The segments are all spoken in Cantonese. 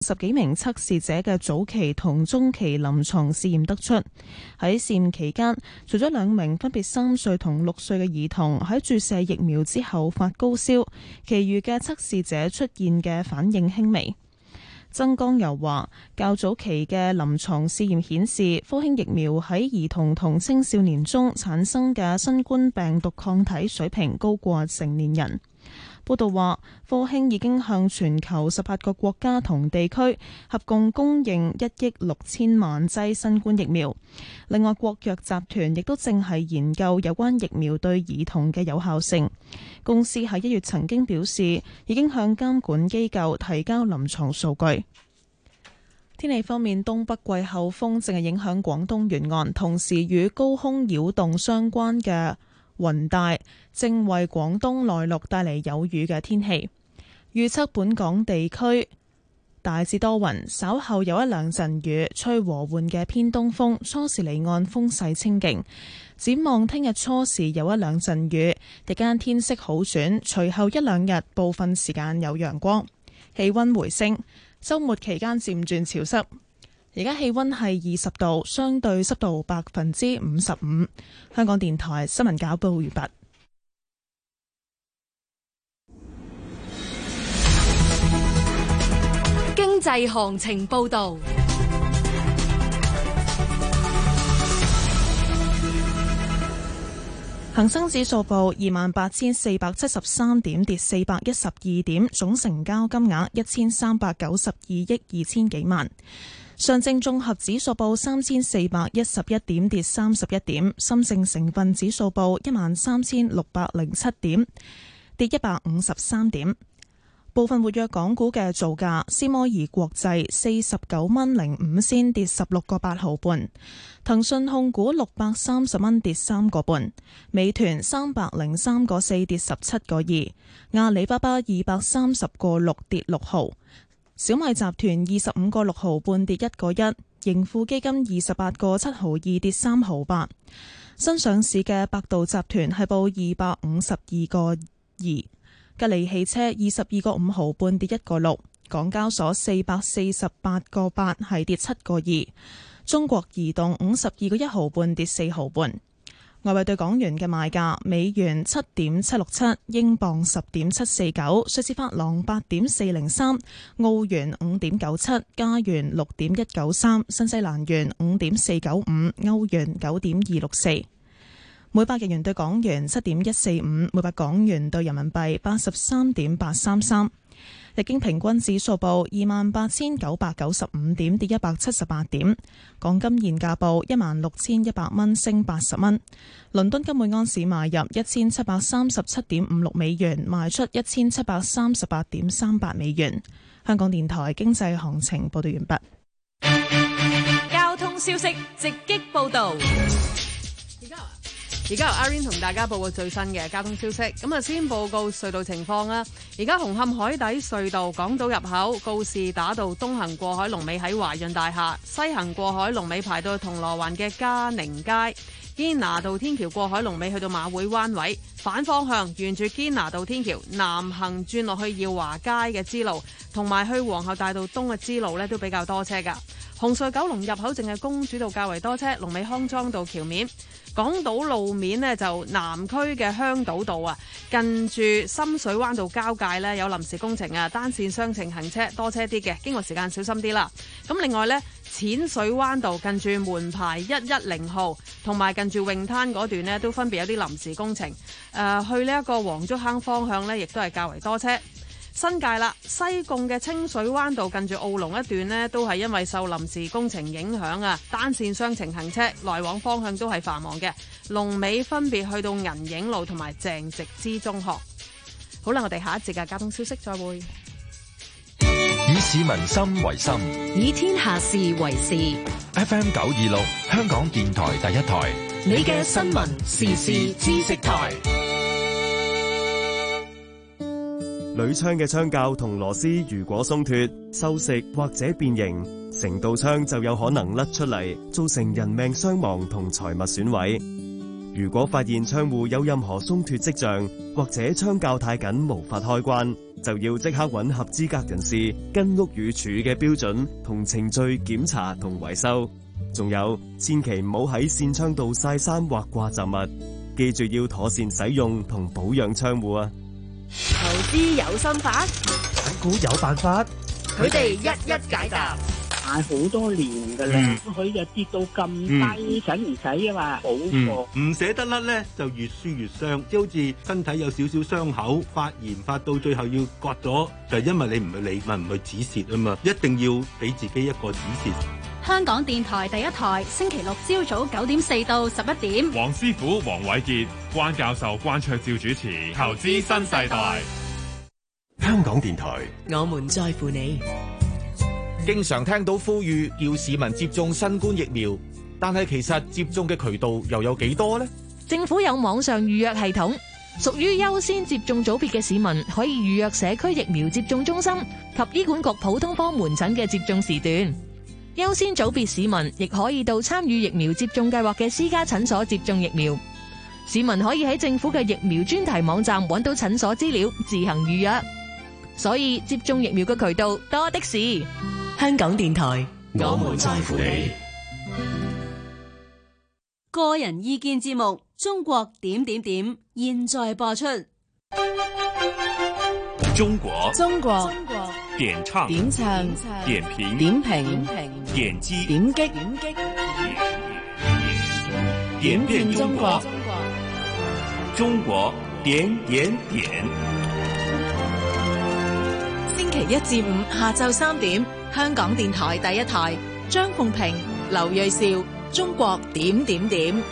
10幾名測試者嘅早期同中期臨床試驗得出，喺試驗期間，除咗2名分別3歲同6歲嘅兒童喺注射疫苗之後發高燒，其餘嘅測試者出現嘅反應輕微。曾江由話，較早期嘅臨床試驗顯示，科興疫苗喺兒童同青少年中產生嘅新冠病毒抗體水平高過成年人。報道話，科興已經向全球18個國家同地區合共供應1億6千萬劑新冠疫苗。另外，國藥集團亦都正係研究有關疫苗對兒童嘅有效性。公司喺1月曾經表示，已經向監管機構提交臨床數據。天氣方面，東北季候風正係影響廣東沿岸，同時與高空擾動相關嘅雲帶正為廣東內陸帶嚟有雨嘅天氣。預測本港地區大致多雲，稍後有1-2陣雨，吹和緩嘅偏東風，初時離岸風勢清勁。展望聽日初時有1-2陣雨，日間天色好轉，隨後1-2日部分時間有陽光，氣溫回升。週末期間漸轉潮濕。而家氣溫係20度，相對濕度55%。香港電台新聞簡報完畢。 經濟行情報道。 恒生指數報28,473點，跌412點，總成交金額1392億2000幾萬。上證綜合指數報3411點，跌31點。深證成分指數報13607點，跌153點。部分活躍港股嘅造價：斯摩爾國際49.05，跌16個8毫半；騰訊控股630蚊，跌3個半；美團303個4，跌17個2；阿里巴巴230個6，跌6毫；小米集團25個6毫半，跌1個1；盈富基金28個7毫2，跌3毫8；新上市嘅百度集團係報252個2。吉利汽車22個5毫半，跌1個6；港交所448個8，係跌7個2；中國移動52個1毫半，跌4毫半。外匯對港元嘅賣價：美元7.767，英鎊10.749，瑞士法郎8.403，澳元5.97，加元6.193，新西蘭元5.495，歐元9.264。每百日元對港元7.145，每百港元對人民幣83.833。日經平均指數報28,995點，跌178點。港金現價報16,100蚊，升80蚊。倫敦金每盎司買入1737.56美元，賣出1738.38美元。香港電台經濟行情報道完畢。交通消息直擊報道。而家由阿 Rain 同大家報告最新嘅交通消息。咁啊，先報告隧道情況啦。而家紅磡海底隧道港島入口告士打道東行過海龍尾喺華潤大廈，西行過海龍尾排到銅鑼灣嘅嘉寧街。堅拿道天橋過海龍尾去到馬會灣位，反方向沿住堅拿道天橋南行轉落去耀華街嘅支路，同埋去皇后大道東嘅支路呢都比較多車噶。紅隧九龍入口淨係公主道較為多車，龍尾康莊道橋面。港島路面呢，就南區嘅香島道啊，近住深水灣道交界呢，有臨時工程啊，單線雙程行車多車啲嘅，經過時間小心啲啦。咁另外呢，淺水灣道近住門牌110號同埋近住泳灘嗰段呢，都分別有啲臨時工程。去呢一個黃竹坑方向呢，亦都係較為多車。新界啦，西貢嘅清水灣道近住澳龍一段呢，都係因為受臨時工程影響啊，單線雙程行車，來往方向都係繁忙嘅。龍尾分別去到銀影路同埋鄭植之中學。好啦，我哋下一節嘅交通消息再會。 以市民心為心， 以天下事為事。 FM 926，香港電台第一台， 你嘅新聞時事知識台。 鋁窗嘅窗鉸同螺絲如果鬆脫、鏽蝕或者變形，成道窗就有可能甩出嚟，造成人命傷亡同財物損毀。 如果發現窗戶有任何鬆脫跡象，或者窗鉸太緊無法開關，就要即刻揾合資格人士跟屋宇署嘅標準同程序檢查同維修。仲有，千祈唔好喺扇窗度曬衫或掛雜物，記住要妥善使用同保養窗戶啊！ 投資有心法， 揀股有辦法， 佢哋一一解答。 買好多年㗎啦，佢就跌到咁低，使唔使啊嘛？好過唔捨得甩咧，就越輸越傷，即好似身體有少少傷口，發炎發到最後要割咗，就係因為你唔去理咪唔去止蝕啊嘛，一定要俾自己一個止蝕。 香港電台第一台，星期六朝早9點4到11點， 黃師傅黃偉傑、關教授關卓照主持《投資新世代》。 香港電台， 我們在乎你。 經常聽到呼籲要市民接種新冠疫苗，但係其實接種嘅渠道又有幾多呢？ 政府有網上預約系統，屬於優先接種組別嘅市民可以預約社區疫苗接種中心及醫管局普通科門診嘅接種時段。優先組別市民亦可以到參與疫苗接種計劃嘅私家診所接種疫苗。市民可以喺政府嘅疫苗專題網站揾到診所資料，自行預約。所以接種疫苗嘅渠道多的是。 香港電台， 我們在乎你。 個人意見節目《中國點點點》現在播出。 中國點唱點評點擊點變中國， 中國點點點。 星期一至五下晝3點，香港電台第一台，張鳳平、劉銳紹，中國點點點。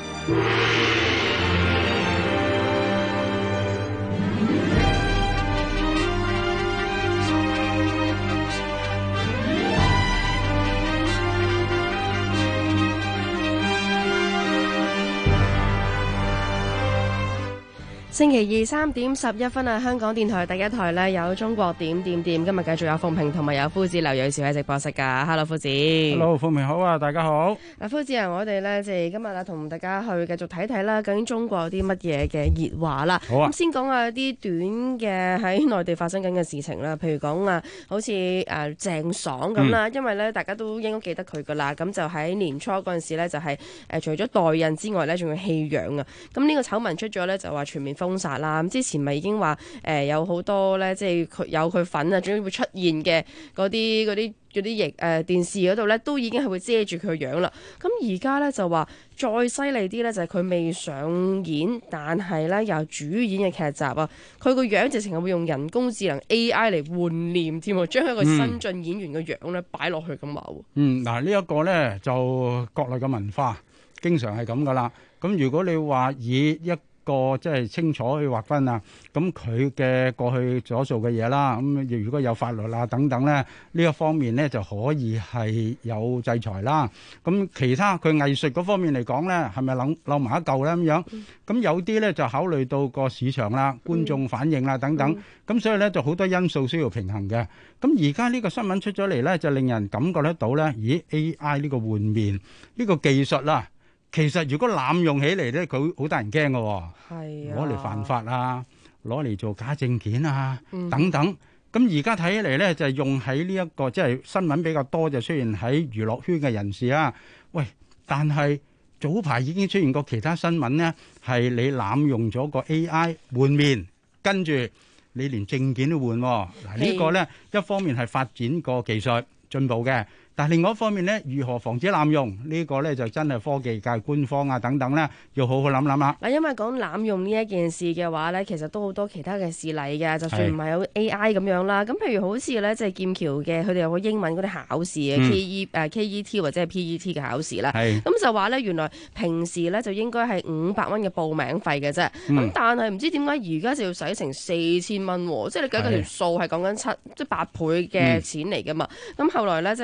星期二3點11分啊！香港電台第一台呢，有中國點點點，今日繼續有鳳平同埋有夫子劉銳紹喺直播室噶。Hello， 夫子。 Hello， 鳳平好啊，大家好。 夫子啊，我哋呢，即係今日同大家去繼續睇睇啦，究竟中國有啲乜嘢嘅熱話啦。 好啊。 咁先講下啲短嘅喺內地發生緊嘅事情啦，譬如講啊，好似鄭爽咁啦，因為呢，大家都應該記得佢噶啦，咁就喺年初嗰陣時呢，就係除咗代孕之外呢，仲要棄養啊。咁呢個醜聞出咗呢，就話全面封殺啦。咁之前咪已經話有好多咧，即係佢有佢份啊，總之會出現嘅嗰啲電視嗰度咧，都已經係會遮住佢個樣啦。咁而家咧就話再犀利啲咧，就係佢未上演，但係咧又主演嘅劇集啊，佢個樣直情係會用人工智能 AI 嚟換臉添，將一個新晉演員嘅樣咧擺落去咁話。 嗱呢一個咧就國內嘅文化，經常係咁噶啦。咁如果你話以一個即係清楚去劃分啊，咁佢嘅過去所做嘅嘢啦，咁如果有法律啦等等咧，呢一方面咧就可以係有制裁啦。咁其他佢藝術嗰方面嚟講咧，係咪扭埋一嚿咧咁樣？咁有啲咧就考慮到個市場啦、觀眾反應啦等等，咁所以咧就好多因素需要平衡嘅。咁而家呢個新聞出咗嚟咧，就令人感覺得到咧，咦 AI 呢個換面呢個技術啦。其實如果濫用起嚟咧，佢好得人驚嘅，攞嚟犯法啊，攞嚟做假證件啊等等。咁而家睇起嚟咧，就係用喺呢一個即係新聞比較多，就出現喺娛樂圈嘅人士啊。喂，但係早排已經出現過其他新聞咧，係你濫用咗個 AI 換面，跟住你連證件都換。嗱呢個咧一方面係發展個技術進步嘅。但係另外一方面咧，如何防止濫用呢個咧，就真係科技界官方啊等等咧，要好好諗諗啦。 嗱，因為講濫用呢一件事嘅話咧，其實都好多其他嘅事例嘅，就算唔係有 AI 咁樣啦。咁譬如好似咧，即係劍橋嘅，佢哋有個英文嗰啲考試嘅 KET 或者係 PET 嘅考試啦。咁就話咧，原來平時咧就應該係500蚊嘅報名費嘅啫。咁但係唔知點解而家就要使成4000蚊喎？即係你計條數係講緊即係8倍嘅錢嚟㗎嘛。咁後來咧，即係見到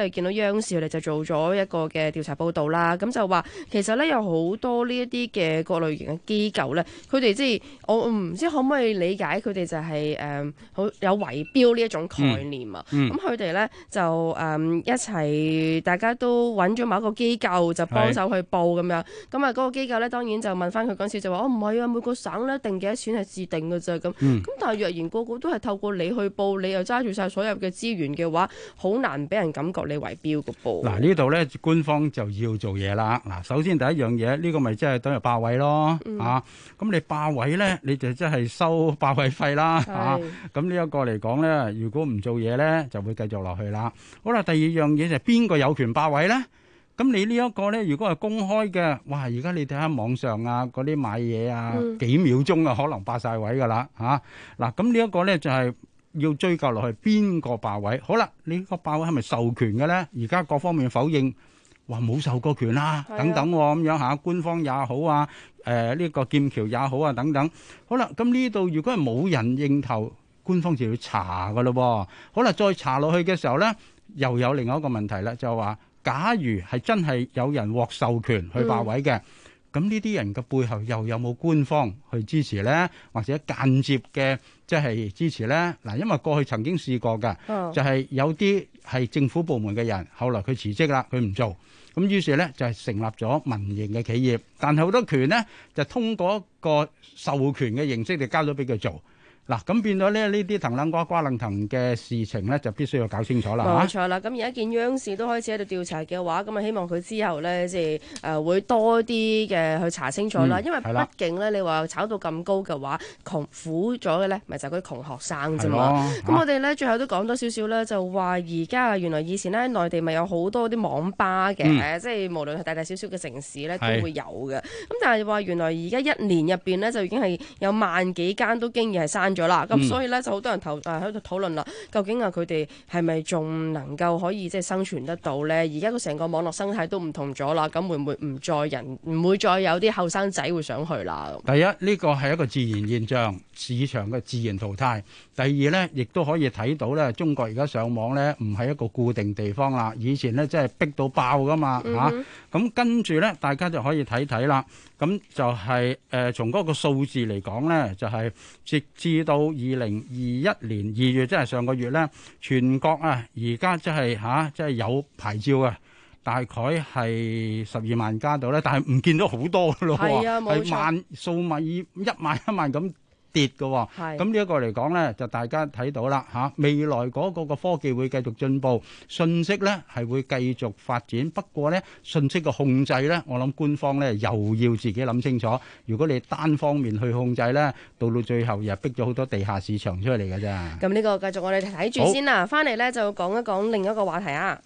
央視佢哋就做咗一個嘅調查報導啦，咁就話其實咧有好多呢一啲嘅各類型嘅機構咧，佢哋即係我唔知可唔可以理解佢哋就係好有圍標呢一種概念啊。咁佢哋咧就一齊大家都揾咗某一個機構就幫手去報咁樣。咁啊嗰個機構咧當然就問翻佢嗰陣時就話唔係啊，每個省咧定幾多錢係自定嘅啫咁。咁但係若然個個都係透過你去報，你又揸住晒所有嘅資源嘅話，好難俾人感覺你圍標嘅噃。 嗱呢度咧官方就要做嘢啦。嗱首先第一樣嘢呢個咪即係等於霸位咯咁你霸位咧你就即係收霸位費啦咁呢一個嚟講咧，如果唔做嘢咧就會繼續落去啦。好啦，第二樣嘢就係邊個有權霸位咧？咁你呢一個咧，如果係公開嘅，哇！而家你睇下網上啊，嗰啲買嘢啊，幾秒鐘啊，可能霸晒位噶啦嗱，咁呢一個咧就係要追究落去邊個霸位。好啦，你個霸位係咪授權嘅咧？而家各方面否認，話冇授過權啦，等等咁樣官方也好啊，呢個劍橋也好啊，等等。好啦，咁呢度如果係冇人認頭，官方就要查噶咯喎。好啦，再查落去嘅時候咧，又有另外一個問題啦，就係話，假如係真係有人獲授權去霸位嘅，咁呢啲人嘅背後又有冇官方去支持呢？或者間接嘅即係支持呢？嗱，因為過去曾經試過嘅，就係有啲係政府部門嘅人，後來佢辭職啦，佢唔做，咁於是呢就係成立咗民營嘅企業，但係好多權呢就通過一個授權嘅形式就交咗俾佢做。嗱，咁變咗咧，呢啲騰楞瓜瓜楞騰嘅事情咧，就必須要搞清楚啦。 冇錯啦，咁而家見央視都開始喺度調查嘅話，咁啊希望佢之後咧，即係會多啲嘅去查清楚啦。因為畢竟咧，你話炒到咁高嘅話，窮苦咗嘅咧，咪就係嗰啲窮學生啫嘛。咁我哋咧最後都講多少少咧，就話而家原來以前咧喺內地咪有好多啲網吧嘅，即係無論係大大小小嘅城市咧都會有嘅。咁但係話原來而家一年入邊咧就已經係有萬幾間都經已係刪咗啦，咁所以咧就好多人喺度討論啦，究竟佢哋係咪仲能夠可以即係生存得到咧？而家個成個網絡生態都唔同咗啦，咁會唔會唔會再有啲後生仔會想去啦？ 第一，呢個係一個自然現象，市場嘅自然淘汰。第二咧，亦都可以睇到咧，中國而家上網咧唔係一個固定地方啦，以前咧真係逼到爆噶嘛咁跟住咧，大家就可以睇睇啦。咁就係從嗰個數字嚟講咧，就係直至到2021年2月，即係上個月咧，全國而家即係有牌照嘅，大概係12萬家度咧，但係唔見到好多嘅咯喎，係數米1萬咁跌嘅喎。咁呢一個嚟講咧，就大家睇到啦未來嗰個科技會繼續進步，信息咧係會繼續發展。不過咧，信息嘅控制咧，我諗官方咧又要自己諗清楚。如果你單方面去控制咧，到最後又逼咗好多地下市場出嚟嘅啫。 咁呢個繼續我哋睇住先啦，翻嚟咧就講一講另一個話題啊。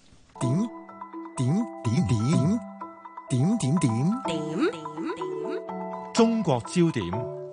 點中國焦點。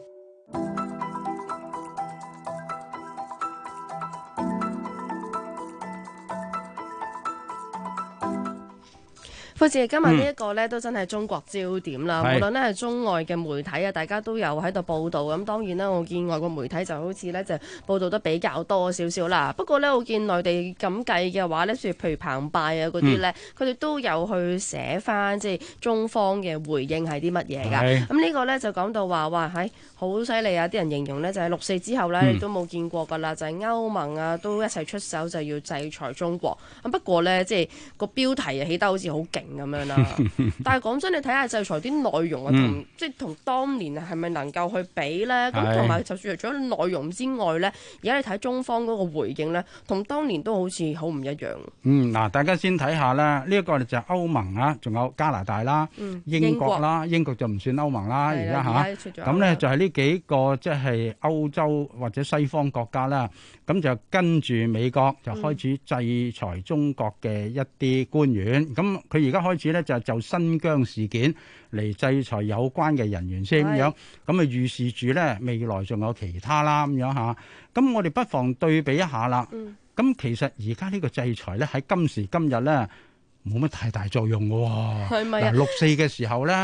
好似今日呢一個咧都真係中國焦點啦，無論咧係中外嘅媒體啊，大家都有喺度報導。咁當然啦，我見外國媒體就好似咧就報導得比較多少少啦。不過咧，我見內地咁計嘅話咧，譬如澎湃啊嗰啲咧，佢哋都有去寫翻即係中方嘅回應係啲乜嘢㗎。咁呢個咧就講到話哇係好犀利啊！啲人形容咧就係6·4之後咧，你都冇見過㗎啦，就係歐盟啊都一齊出手就要制裁中國。咁不過咧，即係個標題啊起得好似好勁咁樣啦，但係講真，你睇下制裁啲內容啊，即係同當年係咪能夠去比咧？咁同埋就算除咗內容之外咧，而家你睇中方嗰個回應咧，同當年都好似好唔一樣。 嗱，大家先睇下啦，呢一個就係歐盟啊，仲有加拿大啦、英國啦，英國就唔算歐盟啦，而家咁咧就係呢幾個即係歐洲或者西方國家啦，咁就跟住美國就開始制裁中國嘅一啲官員。咁佢而家開始咧就新疆事件嚟制裁有關嘅人員先咁樣，咁啊預示住咧未來仲有其他啦咁樣嚇。咁我哋不妨對比一下啦。咁其實而家呢個制裁咧喺今時今日咧冇乜太大作用嘅喎。係咪啊？6·4嘅時候咧，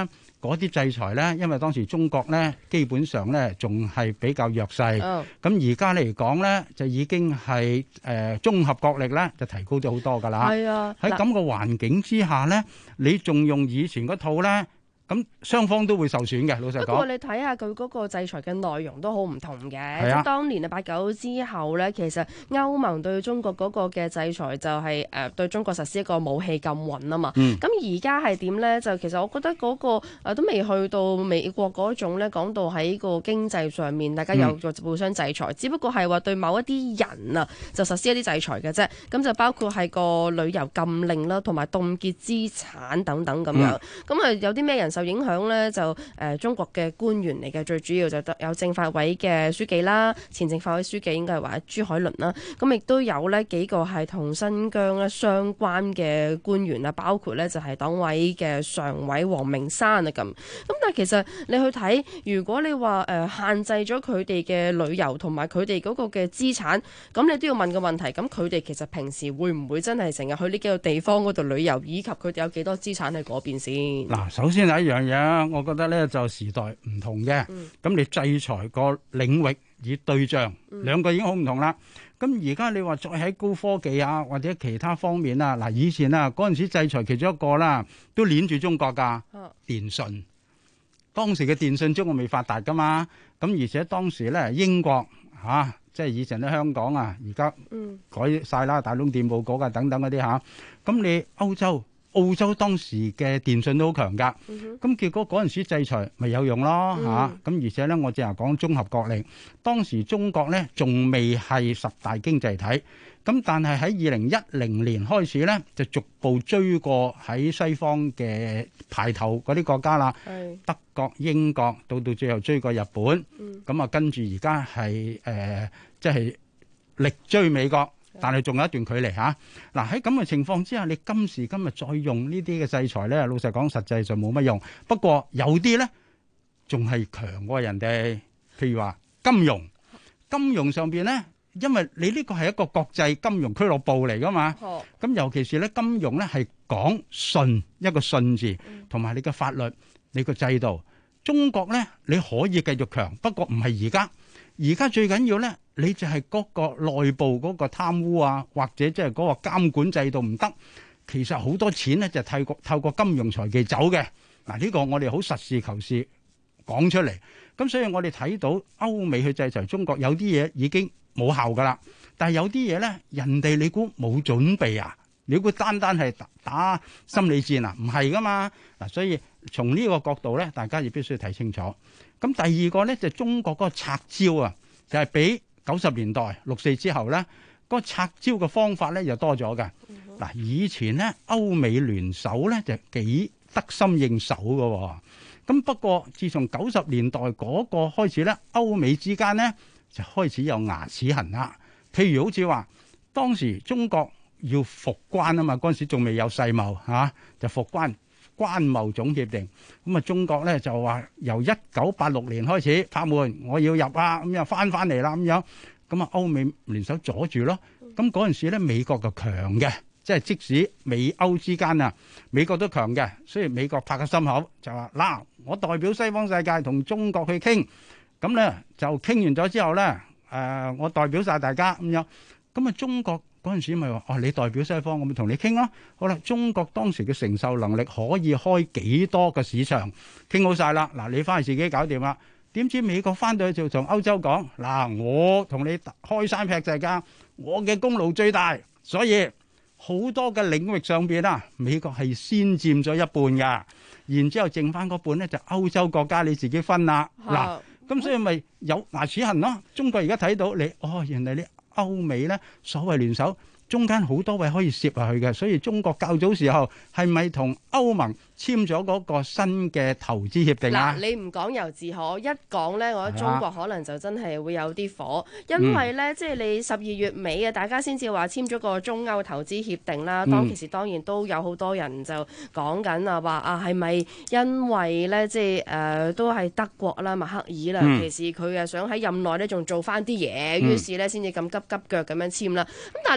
嗰啲制裁咧，因為當時中國咧基本上咧仲係比較弱勢，咁而家嚟講咧就已經係綜合國力咧就提高咗好多㗎啦。 係啊， 喺咁個環境之下咧，你仲用以前嗰套咧？咁雙方都會受損嘅，老實講。 不過你睇下佢嗰個制裁嘅內容都好唔同嘅。即係當年8·9之後呢，其實歐盟對中國嗰個嘅制裁就係對中國實施一個武器禁運啊嘛。咁而家係點呢？就其實我覺得嗰個都未去到美國嗰種呢，講到喺個經濟上面大家有個互相制裁，只不過係話對某一啲人啊就實施一啲制裁嘅啫。咁就包括係個旅遊禁令啦，同埋凍結資產等等咁樣。咁有啲咩人受影響呢？就中國嘅官員嚟嘅，最主要就有政法委嘅書記啦，前政法委書記應該係話朱海倫啦，咁亦都有呢幾個係同新疆咧相關嘅官員啊，包括呢就係黨委嘅常委黃明山啊咁。但係其實你去睇，如果你話限制咗佢哋嘅旅遊同埋佢哋嗰個嘅資產，咁你都要問個問題，咁佢哋其實平時會唔會真係成日去呢幾個地方嗰度旅遊，以及佢哋有幾多資產喺嗰邊先？ 嗱，首先係一樣嘢，我覺得咧就時代唔同嘅，咁你制裁個領域與對象兩個已經好唔同啦。咁而家你話再喺高科技啊或者其他方面啊，嗱以前啊嗰陣時制裁其中一個啦，都鏈住中國㗎，電信。當時嘅電信中國未發達㗎嘛，咁而且當時咧英國即係以前喺香港啊，而家改晒啦，大東電報局啊等等嗰啲嚇，咁你歐洲。澳洲當時嘅電信都好強㗎，咁結果嗰陣時制裁咪有用咯嚇，咁而且咧我淨係講綜合國力，當時中國咧仲未係10大經濟體，咁但係喺2010年開始咧就逐步追過喺西方嘅排頭嗰啲國家啦，德國、英國到最後追過日本，咁啊跟住而家係即係力追美國。但係仲有一段距離嚇。嗱喺咁嘅情況之下，你今時今日再用呢啲嘅制裁咧，老實講實際上冇乜用。不過有啲咧仲係強過人哋，譬如話金融上邊咧，因為你呢個係一個國際金融俱樂部嚟噶嘛。咁尤其是咧金融咧係講信一個信字，同埋你嘅法律、你個制度。中國咧你可以繼續強，不過唔係而家。而家最緊要咧，你就係嗰個內部嗰個貪污啊，或者即係嗰個監管制度唔得，其實好多錢咧就透過金融財技走嘅。嗱呢個我哋好實事求是講出嚟。咁所以我哋睇到歐美去制裁中國，有啲嘢已經冇效噶啦。但係有啲嘢咧，人哋你估冇準備啊？你估單係打心理戰啊？唔係噶嘛。嗱，所以從呢個角度咧，大家亦必須要睇清楚。咁第二個咧就中國嗰個拆招啊，就係比90年代6·4之後咧，嗰個拆招嘅方法咧又多咗嘅。嗱，以前咧歐美聯手咧就幾得心應手嘅。咁不過自從90年代嗰個開始咧，歐美之間咧就開始有牙齒痕啦。譬如好似話當時中國要復關啊嘛，嗰陣時仲未有世貿就復關。關貿總協定咁啊，中國咧就話由1986年開始拍門，我要入啊，咁又翻嚟啦咁樣，咁啊歐美聯手阻住咯。咁嗰陣時咧美國就強嘅，即係即使美歐之間啊，美國都強嘅，所以美國拍個心口就話嗱，我代表西方世界同中國去傾，咁咧就傾完咗之後咧，我代表晒大家咁樣，咁啊中國。嗰陣時咪話你代表西方，我咪同你傾咯。好啦，中國當時嘅承受能力可以開幾多個市場，傾好晒啦。嗱，你翻去自己搞掂啦。點知美國翻到去就同歐洲講嗱，我同你開山劈石㗎，我嘅功勞最大，所以好多嘅領域上邊啊，美國係先佔咗一半㗎，然之後剩翻嗰半咧就歐洲國家你自己分啦。嗱，咁所以咪有牙齒痕咯。中國而家睇到你原來你。歐美咧所謂聯手，中間好多位可以攝入去嘅，所以中國較早時候係咪同歐盟簽咗嗰個新嘅投資協定啊？ 嗱，你唔講由自可，一講呢，我覺得中國可能就真係會有啲火，因為呢，即係你12月尾啊，大家先至話簽咗個中歐投資協定啦。當其時當然都有好多人就講緊啊，話係咪因為呢，即係都係德國啦、默克爾啦，其實佢想喺任內呢仲做翻啲嘢，於是呢先至咁急腳咁樣簽啦。咁但係你既然都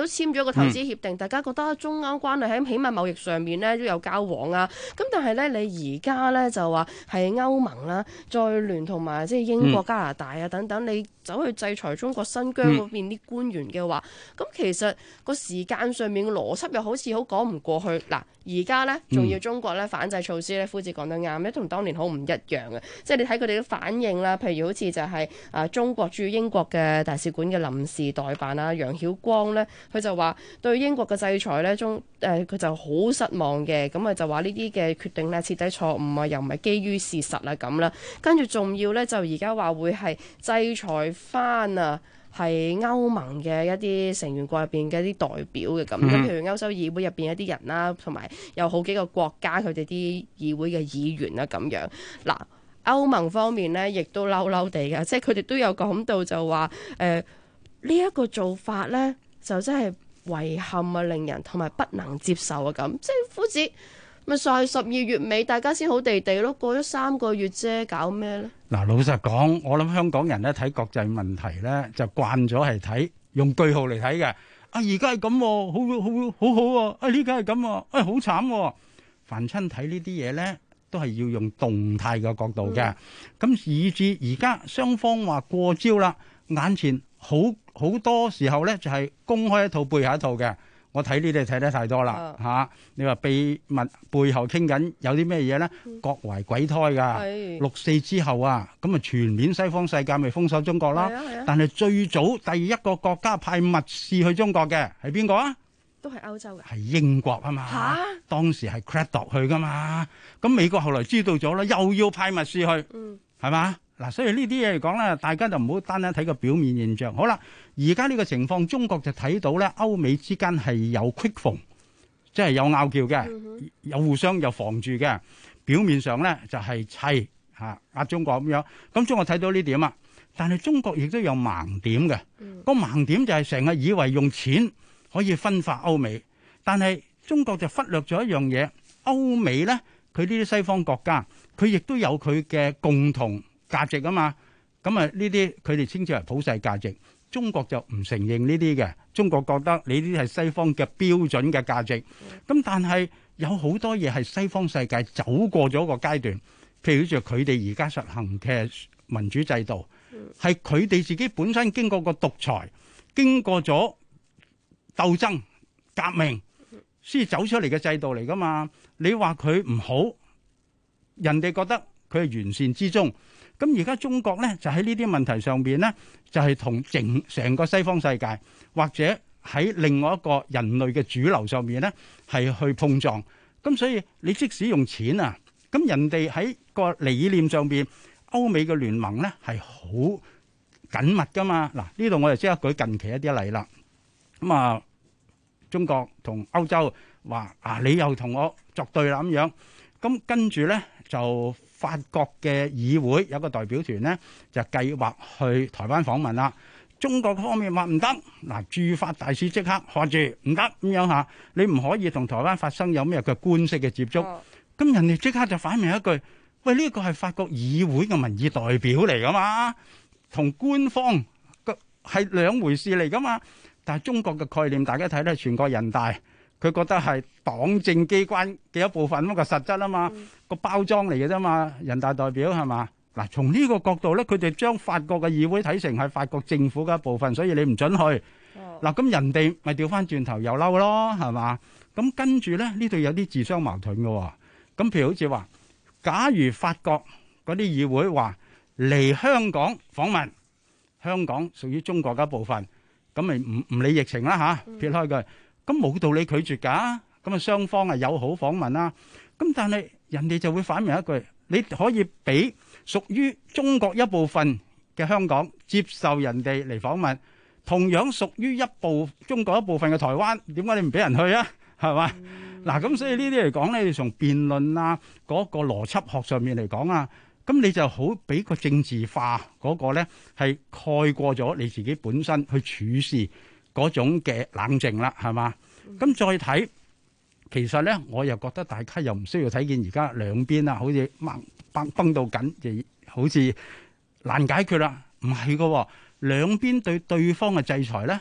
簽咗個投資協定，大家覺得中歐關係喺起碼貿易上面咧都有交往啊。咁但係咧，你而家咧就話係歐盟啦，再聯同埋即係英國、加拿大啊等等，你走去制裁中國新疆嗰邊啲官員嘅話，咁其實個時間上面嘅邏輯又好似好講唔過去。嗱，而家咧仲要中國咧反制措施咧，夫子講得啱，咧同當年好唔一樣嘅。即係你睇佢哋嘅反應啦，譬如好似就係中國駐英國嘅大使館嘅臨時代辦啊楊曉光咧，佢就話對英國嘅制裁咧佢就好失望嘅，咁啊就話呢啲嘅決定咧徹底錯誤啊，又唔係基於事實啊咁啦。跟住仲要咧就而家話會係制裁翻係歐盟嘅一啲成員國入邊嘅一啲代表嘅咁，譬如歐洲議會入邊一啲人啦，同埋有好幾個國家佢哋啲議會嘅議員啦咁樣。嗱，歐盟方面咧亦都嬲嬲地嘅，即係佢哋都有講到就話呢一個做法咧就真係遺憾啊，令人同埋不能接受啊咁。即係夫子咪就係12月尾大家先好地地咯，過咗3個月啫，搞咩咧？ 嗱，老實講，我諗香港人咧睇國際問題咧就慣咗係睇用句號嚟睇嘅。而家係咁，好好喎。呢家係咁，好慘喎。凡親睇呢啲嘢咧，都係要用動態嘅角度嘅。咁以至而家雙方話過招啦，眼前好多時候咧就係公開一套背後一套嘅。我睇呢啲睇得太多啦嚇！你話秘密背後傾緊有啲咩嘢咧？各懷鬼胎㗎。6·4之後啊，咁啊全面西方世界咪封鎖中國啦。但係最早第一個國家派密使去中國嘅係邊個啊？ 都係歐洲嘅。係英國啊嘛。當時係 Craddock 去㗎嘛。咁美國後來知道咗啦，又要派密使去，係嘛？嗱，所以呢啲嘢嚟講咧，大家就唔好單單睇個表面現象。好啦，而家呢個情況，中國就睇到咧，歐美之間係有隙縫，即係有拗撬嘅，有互相有防住嘅。表面上咧就係砌壓中國咁樣。咁中國睇到呢點啊，但係中國亦都有盲點嘅。個盲點就係成日以為用錢可以分化歐美，但係中國就忽略咗一樣嘢，歐美咧佢呢啲西方國家，佢亦都有佢嘅共同價值啊嘛，咁啊呢啲佢哋稱之為普世價值，中國就唔承認呢啲嘅，中國覺得你呢啲係西方嘅標準嘅價值，咁但係有好多嘢係西方世界走過咗個階段，譬如好似佢哋而家實行嘅民主制度，係佢哋自己本身經過個獨裁，經過咗鬥爭革命先走出嚟嘅制度嚟噶嘛，你話佢唔好，人哋覺得佢係完善之中。咁而家中國咧就喺呢啲問題上邊咧，就係同成個西方世界或者喺另外一個人類嘅主流上面咧係去碰撞。咁所以你即使用錢啊，咁人哋喺個理念上邊，歐美嘅聯盟咧係好緊密噶嘛。嗱，呢度我哋即刻舉近期一啲例啦。咁啊，中國同歐洲話你又同我作對啦咁樣。咁跟住咧就法國嘅議會有個代表團呢，就計劃去台灣訪問啦。中國方面話唔得，嗱，駐法大使即刻喝住唔得咁樣嚇，你唔可以同台灣發生有咩嘅官式嘅接觸。咁人哋即刻就反問一句：喂，呢個係法國議會嘅民意代表嚟噶嘛，同官方係兩回事嚟噶嘛。但係中國嘅概念，大家睇咧，全國人大。佢覺得係黨政機關嘅一部分，咁個實質啊嘛，個包裝嚟嘅啫嘛，人大代表係嘛？嗱，從呢個角度咧，佢哋將法國嘅議會睇成係法國政府嘅一部分，所以你唔准去。嗱，咁人哋咪調翻轉頭又嬲咯，係嘛？咁跟住咧，呢度有啲自相矛盾嘅喎。咁譬如好似話，假如法國嗰啲議會話嚟香港訪問，香港屬於中國嘅一部分，咁咪唔理疫情啦嚇，撇開佢。咁冇道理拒絕㗎，咁啊雙方係友好訪問啦。咁但係人哋就會反問一句：你可以俾屬於中國一部分嘅香港接受人哋嚟訪問，同樣屬於中國一部分嘅台灣，點解你唔俾人去啊？係嘛？嗱，咁所以呢啲嚟講咧，你從辯論啊嗰個邏輯學上面嚟講啊，咁你就好俾個政治化嗰個咧係蓋過咗你自己本身去處事嗰種嘅冷靜啦，係嘛？咁再睇，其實咧，我又覺得大家又唔需要睇見而家兩邊啊，好似崩到緊，就好似難解決啦。唔係噶，兩邊對對方嘅制裁咧，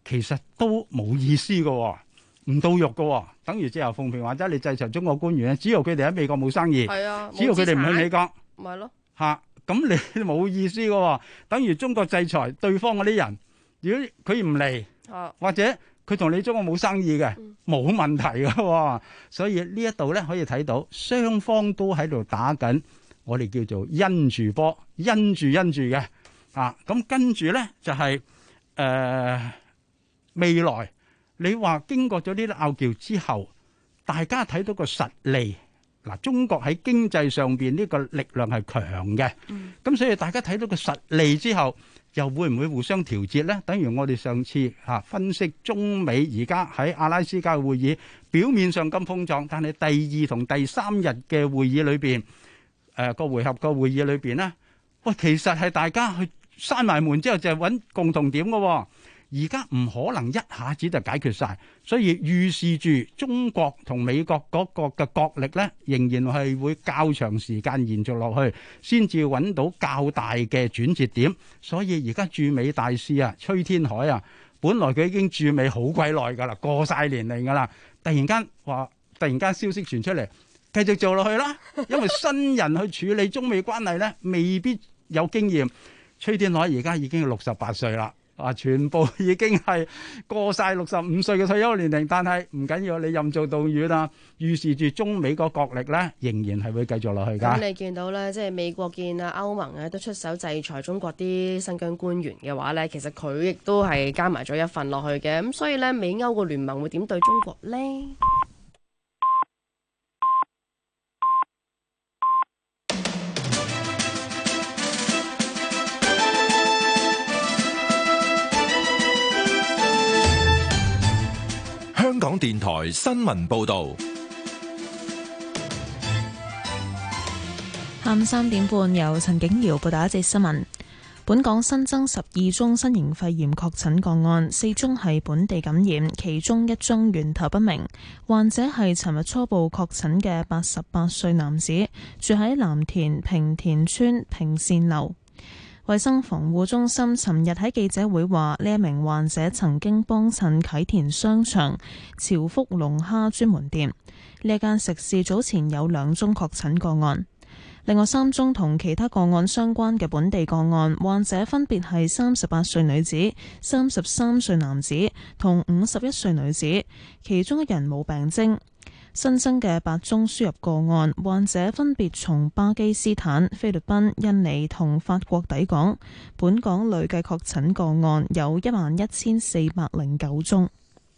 其實都冇意思嘅，唔到肉嘅。等於之後鳳平話齋，你制裁中國官員咧，只要佢哋喺美國冇生意， 係啊， 只要佢哋唔去美國， 咪咯嚇，咁你冇意思嘅。等於中國制裁對方嗰啲人，如果佢唔嚟，或者佢同你中國冇生意嘅，冇問題嘅。所以呢一度咧可以睇到雙方都喺度打緊，我哋叫做因住波，因住嘅。咁跟住咧就係未來，你話經過咗呢啲拗撬之後，大家睇到個實利。嗱，中國喺經濟上邊呢個力量係強嘅，咁所以大家睇到個實利之後，又會唔會互相調節呢？等於我哋上次分析中美而家喺阿拉斯加嘅會議，表面上咁碰撞，但係第2同第3日嘅會議裏邊，個回合個會議裏邊呢，喂，其實係大家去閂埋門之後就係揾共同點嘅。而家唔可能一下子就解決晒，所以預示住中國同美國嗰個嘅角力呢，仍然係會較長時間延續落去，先至揾到較大嘅轉折點。所以而家駐美大使崔天凱本來佢已經駐美好鬼耐㗎啦，過晒年齡㗎啦，突然間消息傳出嚟，繼續做落去啦。因為新人去處理中美關係呢，未必有經驗。崔天凱而家已經68歲啦。全部已經係過晒65歲嘅退休年齡，但係唔緊要，你任做導演預示住中美個角力咧，仍然係會繼續落去㗎。 咁你見到咧，即係美國見歐盟都出手制裁中國啲新疆官員嘅話咧，其實佢亦都係加埋咗一份落去嘅。咁所以咧，美歐個聯盟會點對中國咧？ 香港電台新聞報道， 下午3點半由陳景瑤報道一節新聞。本港新增12宗新型肺炎確診個案，4宗係本地感染，其中1宗源頭不明。患者係尋日初步確診嘅88歲男子，住喺藍田平田村平善樓。衛生防護中心尋日喺記者會話，呢一名患者曾經幫襯啟田商場潮福龍蝦專門店。呢一間食肆早前有2宗確診個案，另外3宗同其他個案相關嘅本地個案，患者分別係38歲女子、33歲男子同51歲女子，其中1人冇病徵。新增嘅8宗輸入個案，患者分別從巴基斯坦、菲律賓、印尼同法國抵港。本港累計確診個案有11409宗。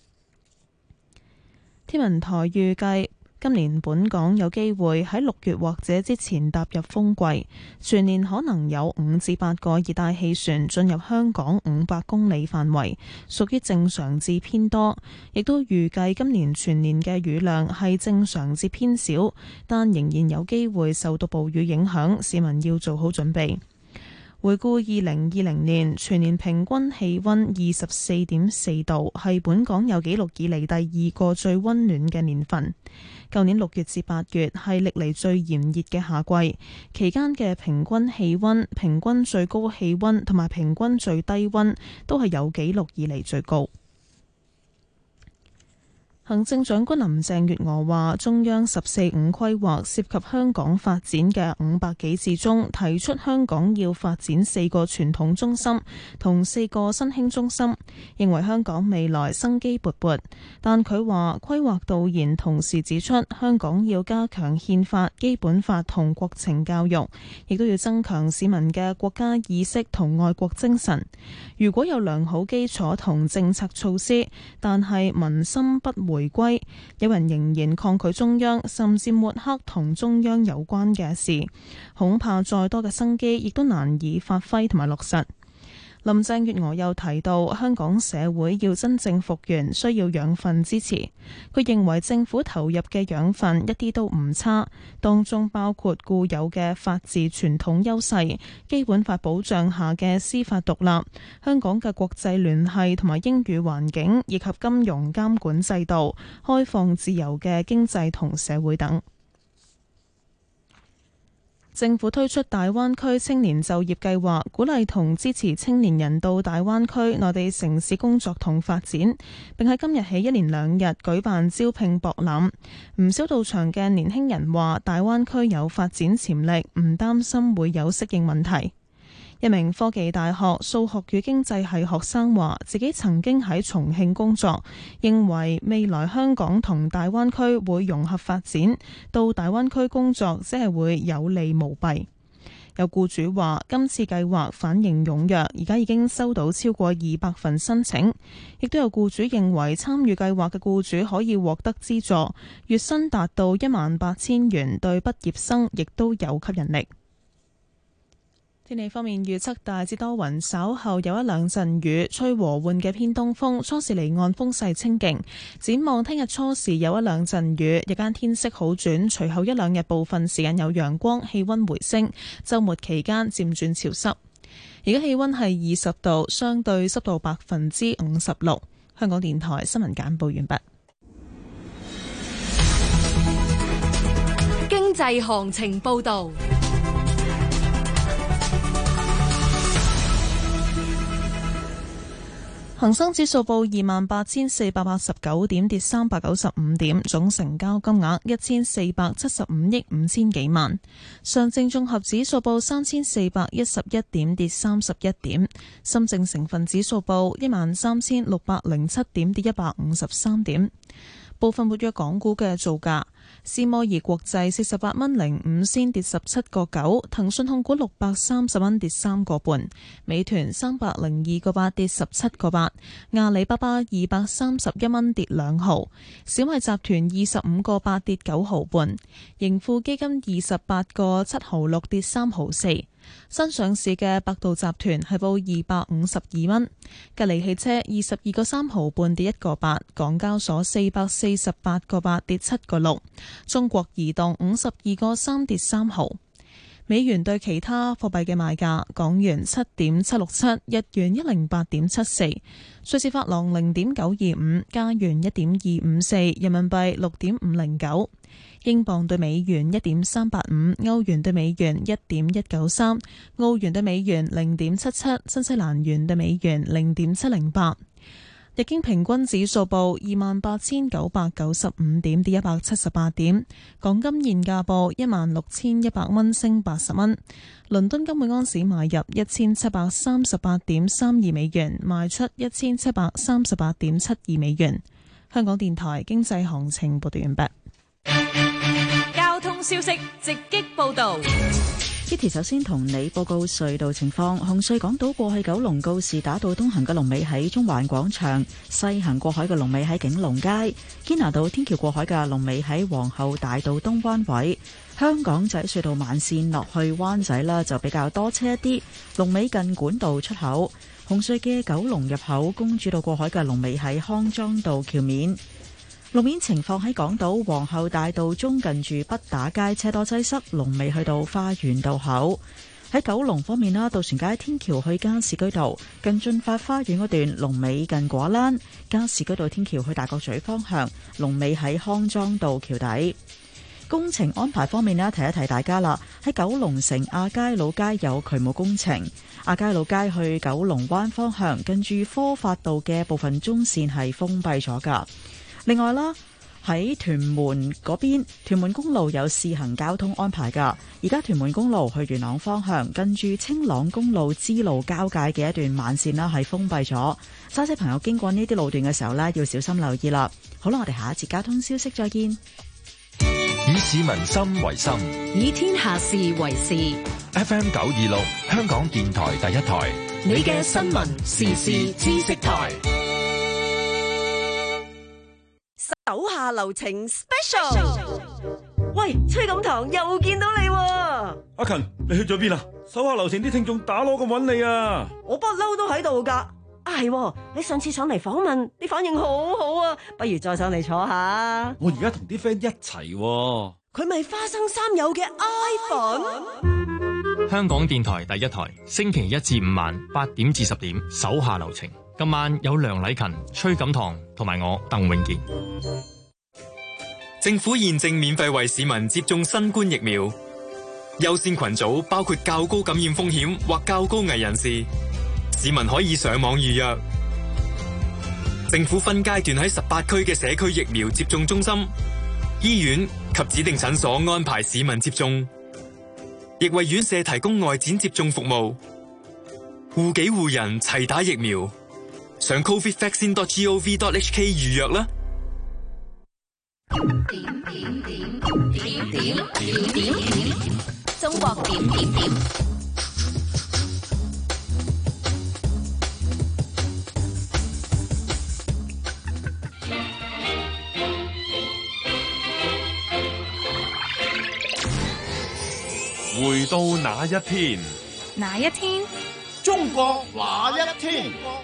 天文台預計今年本港有機會喺6月或者之前踏入風季，全年可能有5至8個熱帶氣旋進入香港500公里範圍，屬於正常至偏多。亦都預計今年全年嘅雨量係正常至偏少，但仍然有機會受到暴雨影響，市民要做好準備。回顧2020年全年平均氣溫24.4度，係本港有紀錄以嚟第2個最溫暖嘅年份。舊年6月至8月係歷嚟最炎熱嘅夏季，期間嘅平均氣溫、平均最高氣溫同埋平均最低溫都係有紀錄以嚟最高。行政長官林鄭月娥話，中央十四五規劃涉及香港發展嘅500幾字中，提出香港要發展4個傳統中心同4個新興中心，認為香港未來生機勃勃。但佢話規劃導言同時指出，香港要加強憲法、基本法同國情教育，亦都要增強市民嘅國家意識同愛國精神。如果有良好基礎同政策措施，但係民心不回歸，有人仍然抗拒中央，甚至抹黑同中央有關嘅事，恐怕再多嘅生機亦都難以發揮同埋落實。林鄭月娥又提到，香港社會要真正復原，需要養分支持。佢認為政府投入嘅養分一啲都唔差，當中包括固有嘅法治傳統優勢、基本法保障下嘅司法獨立、香港嘅國際聯繫同埋英語環境，以及金融監管制度、開放自由嘅經濟同社會等。 政府推出大灣區青年就業計劃，鼓勵同支持青年人到大灣區內地城市工作同發展，並喺今日起一連2日舉辦招聘博覽。唔少到場嘅年輕人話，大灣區有發展潛力，唔擔心會有適應問題。一名科技大學數學與經濟系學生話，自己曾經喺重慶工作，認為未來香港同大灣區會融合發展，到大灣區工作即係會有利無弊。有僱主話，今次計劃反應踴躍，而家已經收到超過200份申請。亦都有僱主認為參與計劃嘅僱主可以獲得資助，月薪達到18,000元，對畢業生亦都有吸引力。天氣方面預測大致多雲，稍後有1兩陣雨，吹和緩嘅偏東風，初時離岸風勢清勁。展望聽日初時有1兩陣雨，日間天色好轉，隨後1兩日部分時間有陽光，氣溫回升。週末期間漸轉潮濕。而家氣溫係20度，相對濕度56%。香港電台新聞簡報完畢。 經濟行情報道。 恒生指數報28,489點，跌395點，總成交金額1475億5千幾萬。上證綜合指數報3411點，跌31點。深證成分指數報13,607點，跌153點。部分活躍港股嘅造價：斯摩爾國際48蚊05仙跌17個9，騰訊控股630蚊跌3個半，美團302個8跌17個8，阿里巴巴231蚊跌2毫，小米集團25個8跌9毫半，盈富基金28個7毫6跌3毫4。新上市嘅百度集團係報252蚊，吉利汽車22個3毫半跌1個8，港交所448個8跌7個6，中國移動52個3跌3毫。美元對其他貨幣嘅賣價：港元7.767，日元108.74，瑞士法郎0.925，加元1.254，人民幣6.509。英鎊對美元1.385，歐元對美元1.193，澳元對美元0.77，新西蘭元對美元0.708。日經平均指數報28,995點，跌178點。港金現價報16,100蚊，升80蚊。倫敦金每盎司買入1738.32美元，賣出1738.72美元。香港電台經濟行情報道完畢。 交通消息直擊報道。 Kitty 首先同你報告隧道情況。紅隧港島過去九龍告士打道東行嘅龍尾喺中環廣場，西行過海嘅龍尾喺景隆街。堅拿道天橋過海嘅龍尾喺皇后大道東灣位。香港仔隧道慢線落去灣仔啦，就比較多車一啲，龍尾近管道出口。紅隧嘅九龍入口公主道過海嘅龍尾喺康莊道橋面。路面情況喺港島皇后大道中近住畢打街車多擠塞，龍尾去到花園道口。喺九龍方面啦，渡船街天橋去加士居道近駿發花園嗰段龍尾近果欄，加士居道天橋去大角咀方向龍尾喺康莊道橋底。工程安排方面呢，提一提大家啦，喺九龍城亞皆老街有渠務工程，亞皆老街去九龍灣方向近住科發道嘅部分中線係封閉咗噶。另外啦，喺屯門嗰邊，屯門公路有試行交通安排噶。而家屯門公路去元朗方向，近住青朗公路支路交界嘅一段慢線啦，係封閉咗。揸車朋友經過呢啲路段嘅時候呢，要小心留意啦。好啦，我哋下一節交通消息再見。 以市民心為心， 以天下事為事。 FM 926，香港電台第一台， 你嘅新聞時事知識台。 手下留情 special， 喂，崔錦堂又見到你喎。 阿勤，你去咗邊啊？手下留情啲聽眾打鑼咁揾你啊！ 我不嬲都喺度噶。係，你上次上嚟訪問，你反應好好啊，不如再上嚟坐下。 我而家同啲 friend 一齊喎。 佢咪花生三友嘅 iPhone。 香港電台第一台，星期1至5晚8點至10點，手下留情。今晚有梁禮勤、崔錦堂同埋我鄧永健。 政府現正免費為市民接種新冠疫苗。 優先群組包括較高感染風險或較高危人士，市民可以上網預約。政府分階段喺18區嘅社區疫苗接種中心、醫院及指定診所安排市民接種，亦為院舍提供外展接種服務。護己護人齊打疫苗，上 covidvaccine.gov.hk 預約啦。 中國點。 回到那一天， 哪一天？ 中國那一天？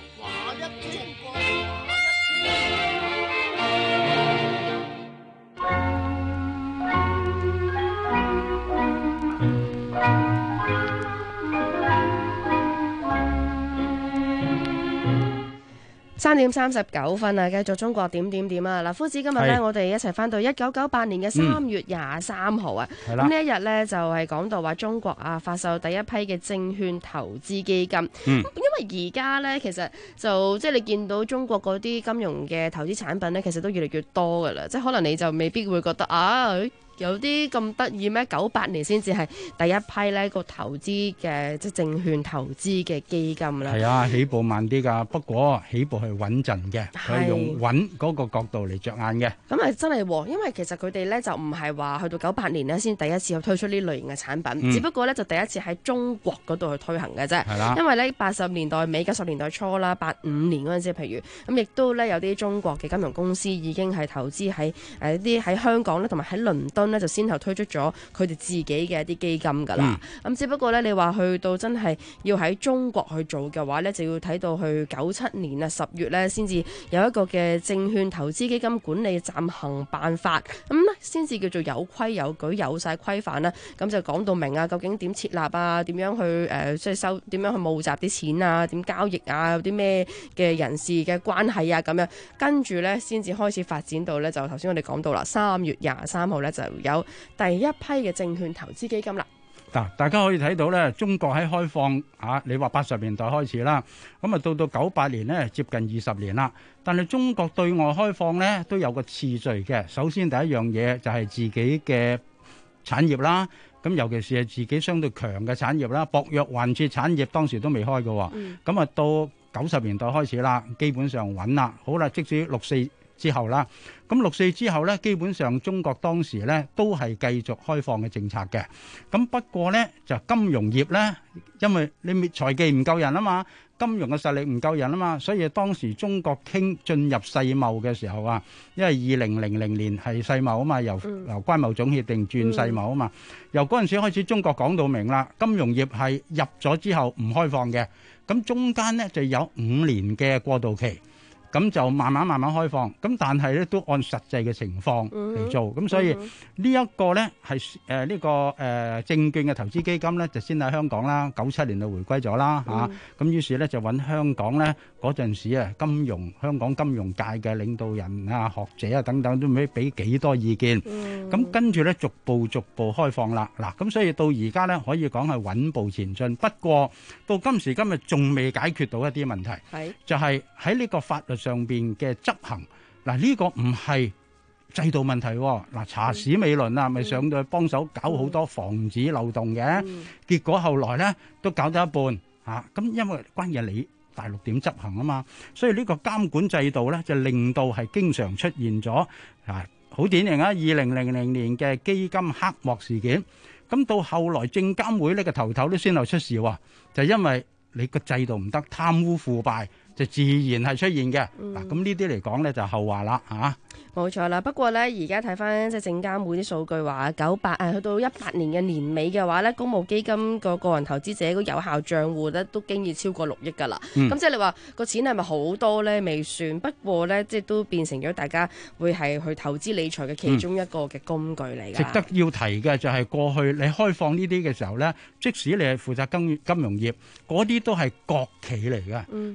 3點39分啊！繼續中國點啊！嗱，夫子今日咧，我哋一齊翻到1998年嘅3月23號啊！咁呢一日咧就係講到話中國啊發售第一批嘅證券投資基金。因為而家咧其實就即係你見到中國嗰啲金融嘅投資產品咧，其實都越嚟越多噶啦，即係可能你就未必會覺得有啲咁得意咩？98年先至係第一批呢個投資嘅即係證券投資嘅基金啦。 係啊，起步慢啲㗎，不過起步係穩陣嘅，佢用穩嗰個角度嚟着眼嘅。 咁啊真係喎，因為其實佢哋咧就唔係話去到98年咧先第一次去推出呢類型嘅產品，只不過咧就第一次喺中國嗰度去推行嘅啫。係啦，因為咧80年代尾90年代初啦，85年嗰陣時，譬如咁亦都咧有啲中國嘅金融公司已經係投資喺啲喺香港咧，同埋喺倫敦咧就先後推出咗佢哋自己嘅一啲基金㗎啦。咁只不過咧，你話去到真係要喺中國去做嘅話咧，就要睇到去97年啊10月咧，先至有一個嘅證券投資基金管理暫行辦法，咁咧先至叫做有規有矩有晒規範啦。咁就講到明啊，究竟點設立啊，點樣去即係點樣去募集啲錢啊，點交易啊，有啲咩嘅人事嘅關係啊，咁樣跟住咧先至開始發展到咧，就頭先我哋講到啦，3月23號咧就有第一批嘅證券投資基金啦。 嗱，大家可以睇到咧，中國喺開放你話80年代開始啦，咁啊到98年咧，接近20年啦。但係中國對外開放咧都有個次序嘅。首先第一樣嘢就係自己嘅產業啦，咁尤其是係自己相對強嘅產業啦，薄弱環節產業當時都未開嘅。咁啊到90年代開始啦，基本上穩啦。好啦，即使64之後啦，咁64之後咧，基本上中國當時咧都係繼續開放嘅政策嘅。咁不過咧就金融業咧，因為你財技唔夠人啊嘛，金融嘅實力唔夠人啊嘛，所以當時中國進入世貿嘅時候啊，因為2000年係世貿啊嘛，由關貿總協定轉世貿啊嘛，由嗰陣時開始中國講到明啦，金融業係入咗之後唔開放嘅，咁中間咧就有5年嘅過渡期。咁就慢慢開放，咁但係咧都按實際嘅情況嚟做，咁所以呢一個咧係呢個證券嘅投資基金咧就先喺香港啦，97年就回歸咗啦嚇，咁於是咧就揾香港咧嗰陣時啊香港金融界嘅領導人啊學者啊等等都唔知俾幾多意見，咁跟住咧逐步開放啦，嗱咁所以到而家咧可以講係穩步前進，不過到今時今日仲未解決到一啲問題，就係喺呢個法律上邊嘅執行，嗱呢個唔係制度問題，嗱查史美倫啊，咪上到去幫手搞好多防止漏洞嘅，結果後來咧都搞到一半嚇，咁因為關鍵你大陸點執行啊嘛，所以呢個監管制度咧就令到係經常出現咗好典型啊，2000年嘅基金黑幕事件，咁到後來證監會呢個頭都先後出事喎，就因為你個制度唔得，貪污腐敗就自然係出現嘅。嗱，咁呢啲嚟講咧就後話啦嚇。 冇錯啦，不過咧而家睇翻即係證監會啲數據話98去到18年嘅年尾嘅話咧，公募基金個人投資者個有效帳戶咧都經已超過6億㗎啦。咁即係你話個錢係咪好多咧？未算，不過咧即係都變成咗大家會係去投資理財嘅其中一個嘅工具嚟㗎。 值得要提嘅就係過去你開放呢啲嘅時候咧，即使你係負責金融業，嗰啲都係國企嚟㗎。咁有好多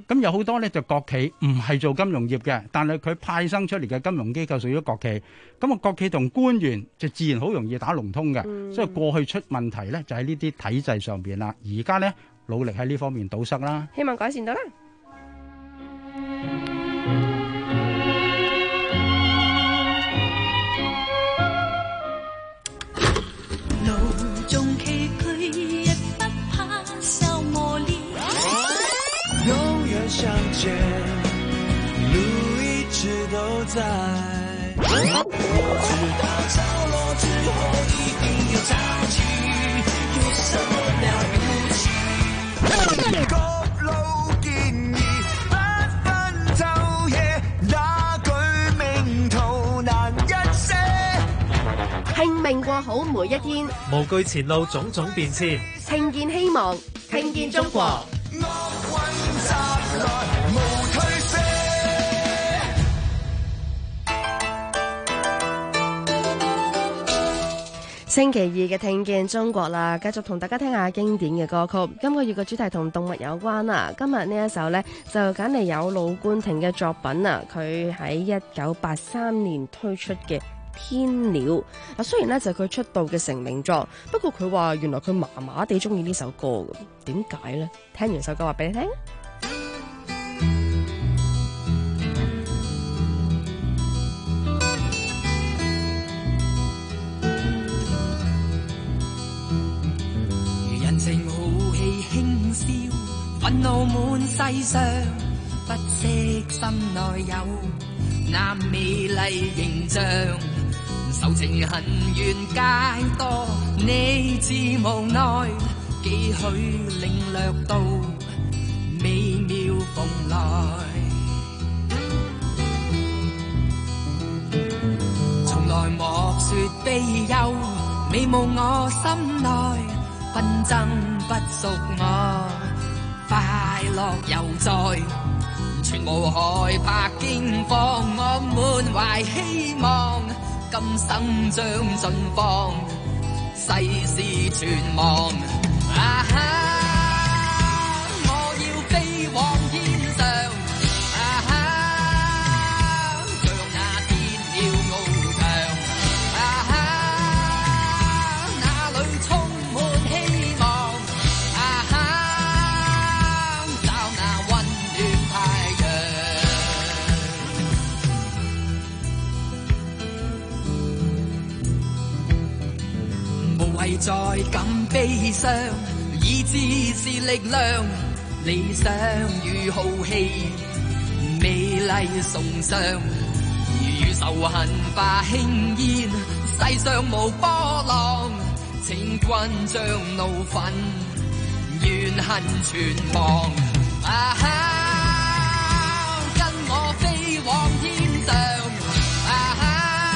多呢就國企唔係做金融業嘅，但係佢派生出嚟嘅金融機構屬於國企，咁啊國企同官員就自然好容易打龍通嘅，所以過去出問題呢就喺呢啲體制上邊啦。而家呢努力喺呢方面堵塞啦， 希望改善到啦。 路中崎嶇，亦不怕受磨練。永遠向前，路一直都在。我知道潮落之後一定有潮起，有什麼了不起？各路建議，不分晝夜，那句名圖難一些。 拼命過好每一天， 無懼前路種種變遷， 聽見希望，聽見中國。星期二嘅聽見中國啦，繼續同大家聽下經典嘅歌曲。今個月嘅主題同動物有關啦。今日呢一首呢，就揀嚟有盧冠廷嘅作品啊，佢喺1983年推出嘅《天鳥》。雖然呢就係佢出道嘅成名作，不過佢話原來佢麻麻地中意呢首歌嘅，點解呢？聽完首歌話俾你聽。 情豪氣輕笑，憤怒滿世上，不惜心內有那美麗形象，仇情恨怨皆多，你自無奈，幾許領略到美妙蓬萊，從來莫說悲憂，美夢我心內。紛爭不屬我，快樂猶在，全無害怕驚慌。我滿懷希望，今生將盡放，世事全忘。啊哈！我要飛往天上，啊哈！像那天鳥翱翔，啊哈！那裏充為再感悲傷，意志是力量，理想與豪氣，美麗崇尚，與仇恨化輕煙，世上無波浪，請君將怒憤怨恨全忘。啊哈，跟我飛往天上，啊哈。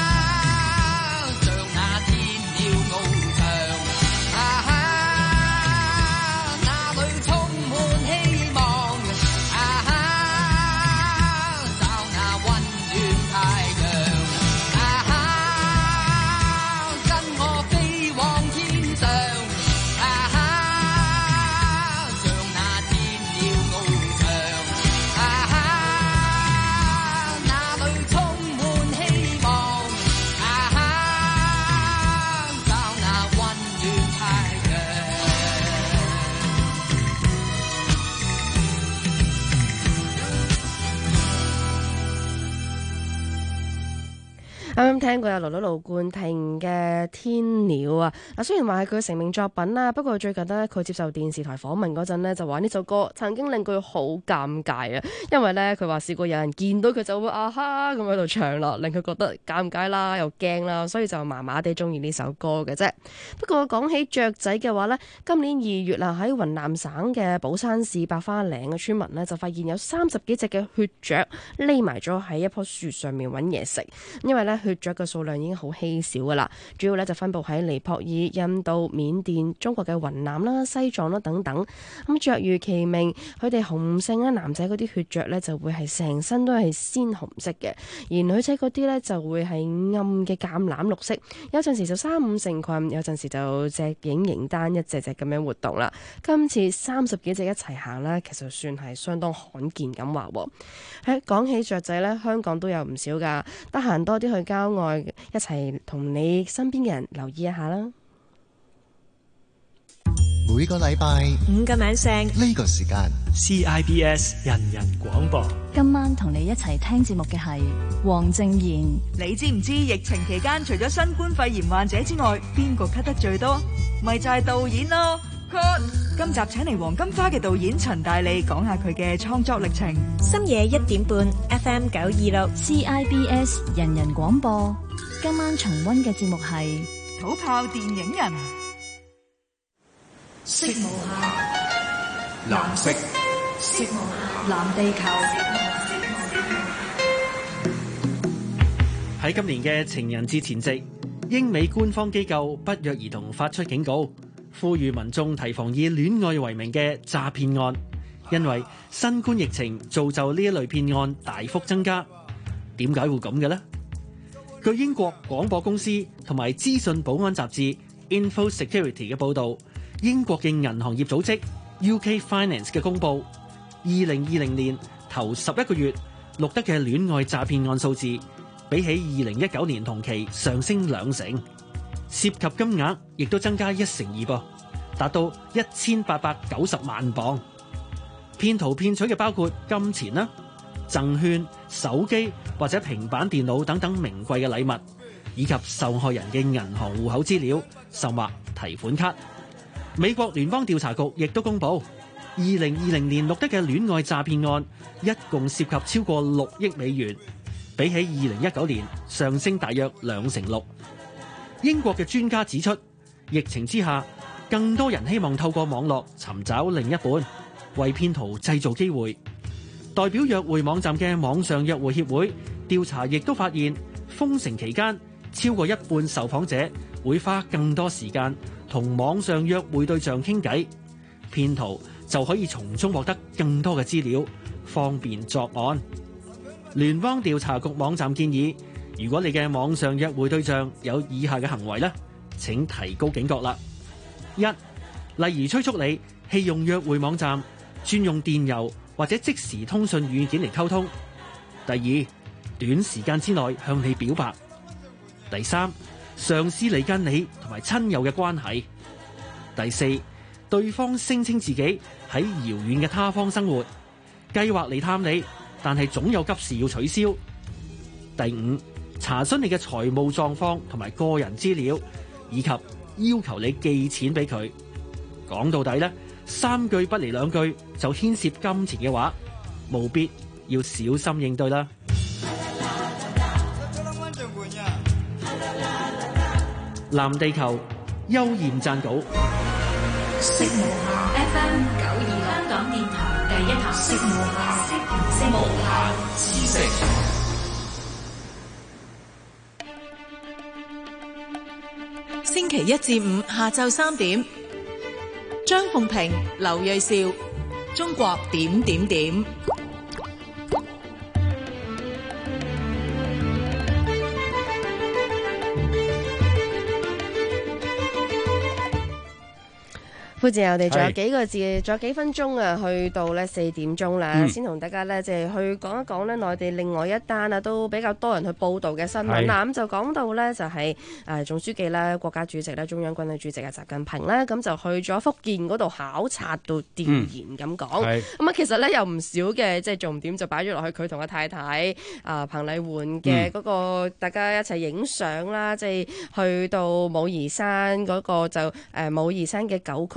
啱啱聽過有盧冠廷嘅《天鳥》啊！嗱，雖然話係佢嘅成名作品啦，不過最近呢，佢接受電視台訪問嗰陣呢，就話呢首歌曾經令佢好尷尬啊！因為呢，佢話試過有人見到佢就會啊哈咁喺度唱啦，令佢覺得尷尬啦，又驚啦，所以就麻麻地中意呢首歌嘅啫。不過講起雀仔嘅話呢，今年2月啦，喺雲南省嘅寶山市百花嶺嘅村民呢，就發現有30幾隻嘅血雀匿埋咗喺一棵樹上面揾嘢食，因為呢。 血雀嘅數量已經好稀少噶啦，主要咧就分佈喺尼泊爾、印度、緬甸、中國嘅雲南啦、西藏啦等等。咁雀如其名，佢哋雄性咧男仔嗰啲血雀咧就會係成身都係鮮紅色嘅，而女仔嗰啲咧就會係暗嘅橄欖綠色。有陣時就3、5成群，有陣時就隻影形單一隻隻咁樣活動啦。今次30幾隻一齊行啦，其實算係相當罕見咁話。講起雀仔咧，香港都有唔少噶，得閒多啲去郊外，一齊同你身邊嘅人留意一下啦。 每個禮拜 5個晚上呢個時間 CIBS 人人廣播。 今晚同你一齊聽節目嘅係黃正賢。 你知唔知疫情期間除咗新冠肺炎患者之外，邊個咳得最多？咪就係導演咯。今集請嚟黃金花嘅導演陳大利講下佢嘅創作歷程。 深夜1點半 FM 926 CIBS 人人廣播。今晚重溫嘅節目係土炮電影人。 色無暇，藍色，色無暇， 藍地球。 喺今年嘅情人節前夕，英美官方機構不約而同發出警告，呼籲民眾提防以戀愛為名嘅詐騙案，因為新冠疫情造就呢一類騙案大幅增加。點解會咁嘅呢？據英國廣播公司同埋資訊保安雜誌 Info Security 嘅報導，英國嘅銀行業組織 UK Finance 嘅公佈，2020年頭11個月錄得嘅戀愛詐騙案數字，比起2019年同期上升2成，涉及金額亦都增加1成2%，達到1890萬鎊。騙徒騙取嘅包括金錢啦、贈券、手機或者平板電腦等等名貴嘅禮物，以及受害人嘅銀行戶口資料，甚或提款卡。美國聯邦調查局亦都公佈，2020年錄得嘅戀愛詐騙案一共涉及超過6億美元，比起2019年上升大約2成6。英國嘅專家指出，疫情之下，更多人希望透過網絡尋找另一半，為騙徒製造機會。代表約會網站嘅網上約會協會調查亦都發現，封城期間超過一半受訪者會花更多時間同網上約會對象傾偈，騙徒就可以從中獲得更多嘅資料，方便作案。聯邦調查局網站建議，如果你嘅網上約會對象有以下嘅行為呢，請提高警覺啦。1. 例如催促你棄用約會網站，轉用電郵或者即時通訊軟件嚟溝通。第二，短時間之內向你表白。第三，嘗試離間你同埋親友嘅關係。第四，對方聲稱自己喺遙遠嘅他方生活，計劃嚟探你，但係總有急事要取消。第五，查詢你嘅財務狀況同埋個人資料，以及要求你寄錢俾佢。講到底呢，3句不離2句就牽涉金錢嘅話，務必要小心應對啦。藍地球邱焱撰稿。 色無暇 FM 92香港電台第一台。色無暇，色無暇知識。 星期1至5下晝3點，張鳳平、劉銳紹，中國點點點。 夫子，我哋仲有幾個字，仲有幾分鐘啊，去到咧4點鐘啦，先同大家咧即係去講一講咧內地另外一單啊，都比較多人去報導嘅新聞啦。咁就講到咧就係總書記咧、國家主席咧、中央軍委主席啊習近平咧，咁就去咗福建嗰度考察到調研咁講。咁啊，其實咧有唔少嘅即係重點就擺咗落去佢同阿太太彭麗媛嘅嗰個大家一齊影相啦，即係去到武夷山嗰個就武夷山嘅9曲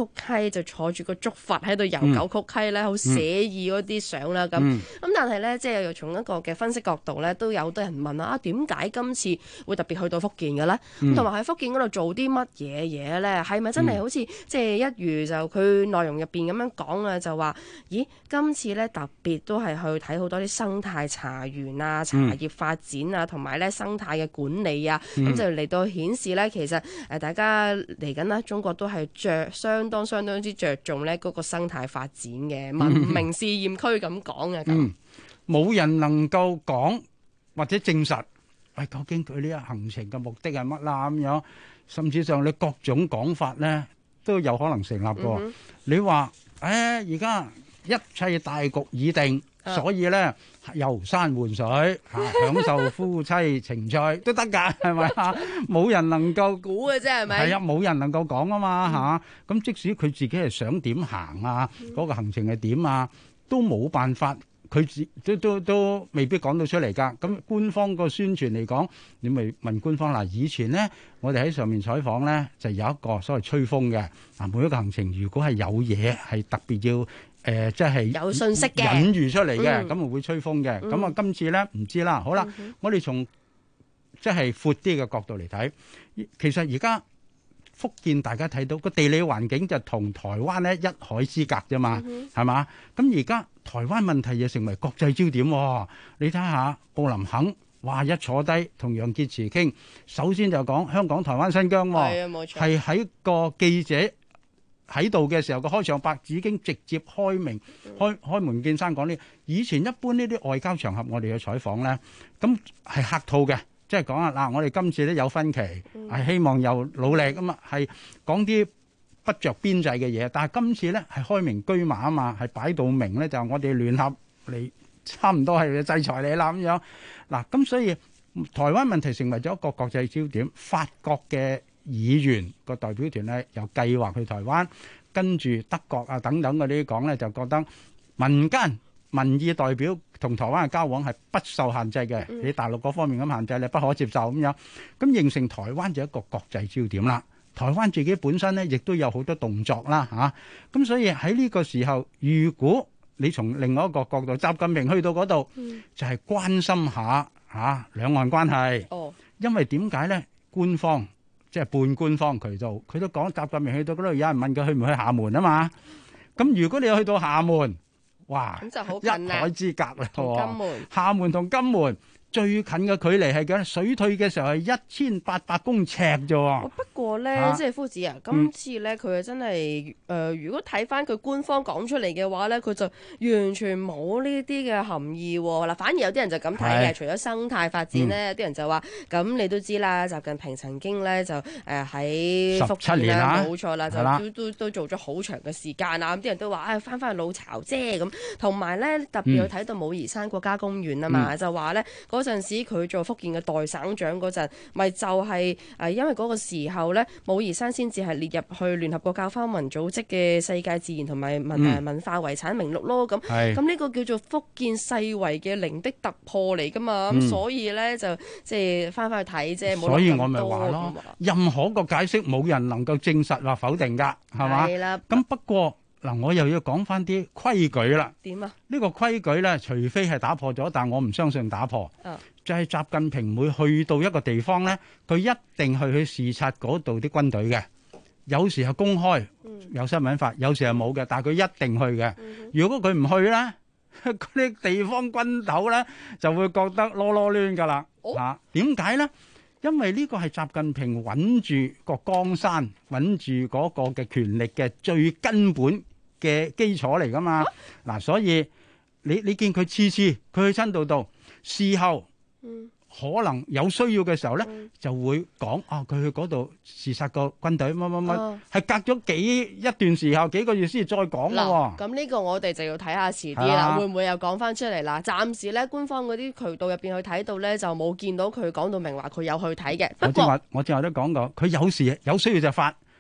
溪就坐住個竹筏喺度遊九曲溪咧，好寫意嗰啲相啦。咁但係咧，即係又從一個嘅分析角度咧，都有好多人問啊，點解今次會特別去到福建嘅咧？同埋喺福建嗰度做啲乜嘢嘢咧？係咪真係好似即係一如就佢內容入邊咁樣講啊？就話咦，今次咧特別都係去睇好多啲生態茶園啊、茶葉發展啊，同埋咧生態嘅管理啊，咁就嚟到顯示咧，其實大家嚟緊啦，中國都係相當之着重咧嗰個生態發展嘅文明試驗區咁講嘅咁。 冇人能夠講或者證實，喂，究竟佢呢個行程嘅目的係乜啦咁樣，甚至上你各種講法咧都有可能成立嘅。你話而家一切大局已定，所以咧遊山玩水享受夫妻情趣都得㗎，係咪啊？冇人能夠估嘅啫，係咪？ 係啊，冇人能夠講啊嘛嚇。咁即使佢自己係想點行啊，嗰個行程係點啊，都冇辦法。佢都未必講到出嚟㗎。咁官方個宣傳嚟講，你咪問官方嗱。以前呢，我哋喺上面採訪呢，就有一個所謂吹風嘅嗱。每一個行程如果係有嘢係特別要即係有信息嘅隱喻出嚟嘅，咁啊會吹風嘅。咁啊今次呢唔知啦。好啦，我哋從即係闊啲嘅角度嚟睇，其實而家福建大家睇到個地理環境就同台灣呢一海之隔啫嘛，係嘛？咁而家台灣問題又成為國際焦點喎。你睇下布林肯話一坐低同楊潔篪傾，首先就講香港、台灣、新疆喎，係喺個記者喺度嘅時候個開場白已經直接開明開門見山講呢。以前一般呢啲外交場合我哋去採訪咧，咁係客套嘅。即係講啊嗱，我哋今次都有分歧，係希望又努力咁啊，係講啲不着邊際嘅嘢。但係今次咧係開明車馬啊嘛，係擺到明咧，就我哋聯合嚟，差唔多係制裁你啦咁樣。嗱，咁所以台灣問題成為咗一個國際焦點。法國嘅議員個代表團咧又計劃去台灣，跟住德國啊等等嗰啲講咧，就覺得民間民意代表同台灣嘅交往係不受限制嘅，你大陸嗰方面咁限制你不可接受咁樣，咁形成台灣就一個國際焦點啦。台灣自己本身咧亦都有好多動作啦嚇，咁所以喺呢個時候，如果你從另外一個角度，習近平去到嗰度，就係關心下兩岸關係。因為點解咧？官方即係半官方渠道，佢都講習近平去到嗰度，有人問佢去唔去廈門啊嘛。咁如果你去到廈門，哇！咁就好近啦，一海之隔啦。金門、廈門同金門最近嘅距離係幾？水退嘅時候係1800公尺啫喎。不過咧，即係夫子啊，今次咧佢真係如果睇翻佢官方講出嚟嘅話咧，佢就完全冇呢啲嘅含義喎。嗱，反而有啲人就咁睇嘅，除咗生態發展咧，有啲人就話咁你都知啦，習近平曾經咧就喺福建啦，冇錯啦，就都做咗好長嘅時間啦。咁啲人都話翻去老巢啫咁，同埋咧特別去睇到武夷山國家公園啊嘛，就話咧嗰陣時佢做福建嘅代省長嗰陣，咪就係因為嗰個時候咧，武夷山先至係列入去聯合國教科文組織嘅世界自然同埋文化遺產名錄咯。咁呢個叫做福建世遺嘅零的突破嚟噶嘛。咁所以咧就即係翻去睇啫。所以我咪話咯，任何個解釋冇人能夠證實或否定㗎，係嘛？係啦。咁不過嗱，我又要講翻啲規矩啦。點啊？呢個規矩咧，除非係打破咗，但我唔相信打破。就係習近平每去到一個地方咧，佢一定去視察嗰度啲軍隊嘅。有時係公開，有新聞發；有時係冇嘅，但係佢一定去嘅。如果佢唔去咧，嗰啲地方軍頭咧就會覺得囉囉攣㗎啦。點解咧？因為呢個係習近平穩住個江山、穩住嗰個嘅權力嘅最根本嘅基礎嚟㗎嘛。嗱，所以你見佢次次佢去親度，事後可能有需要嘅時候咧，就會講佢去嗰度視察個軍隊乜，係隔咗一段時候幾個月先再講喎。咁呢個我哋就要睇下遲啲啦，會唔會又講翻出嚟啦？暫時咧，官方嗰啲渠道入邊去睇到咧，就冇見到佢講到明話佢有去睇嘅。我正話都講過，佢有時有需要就發。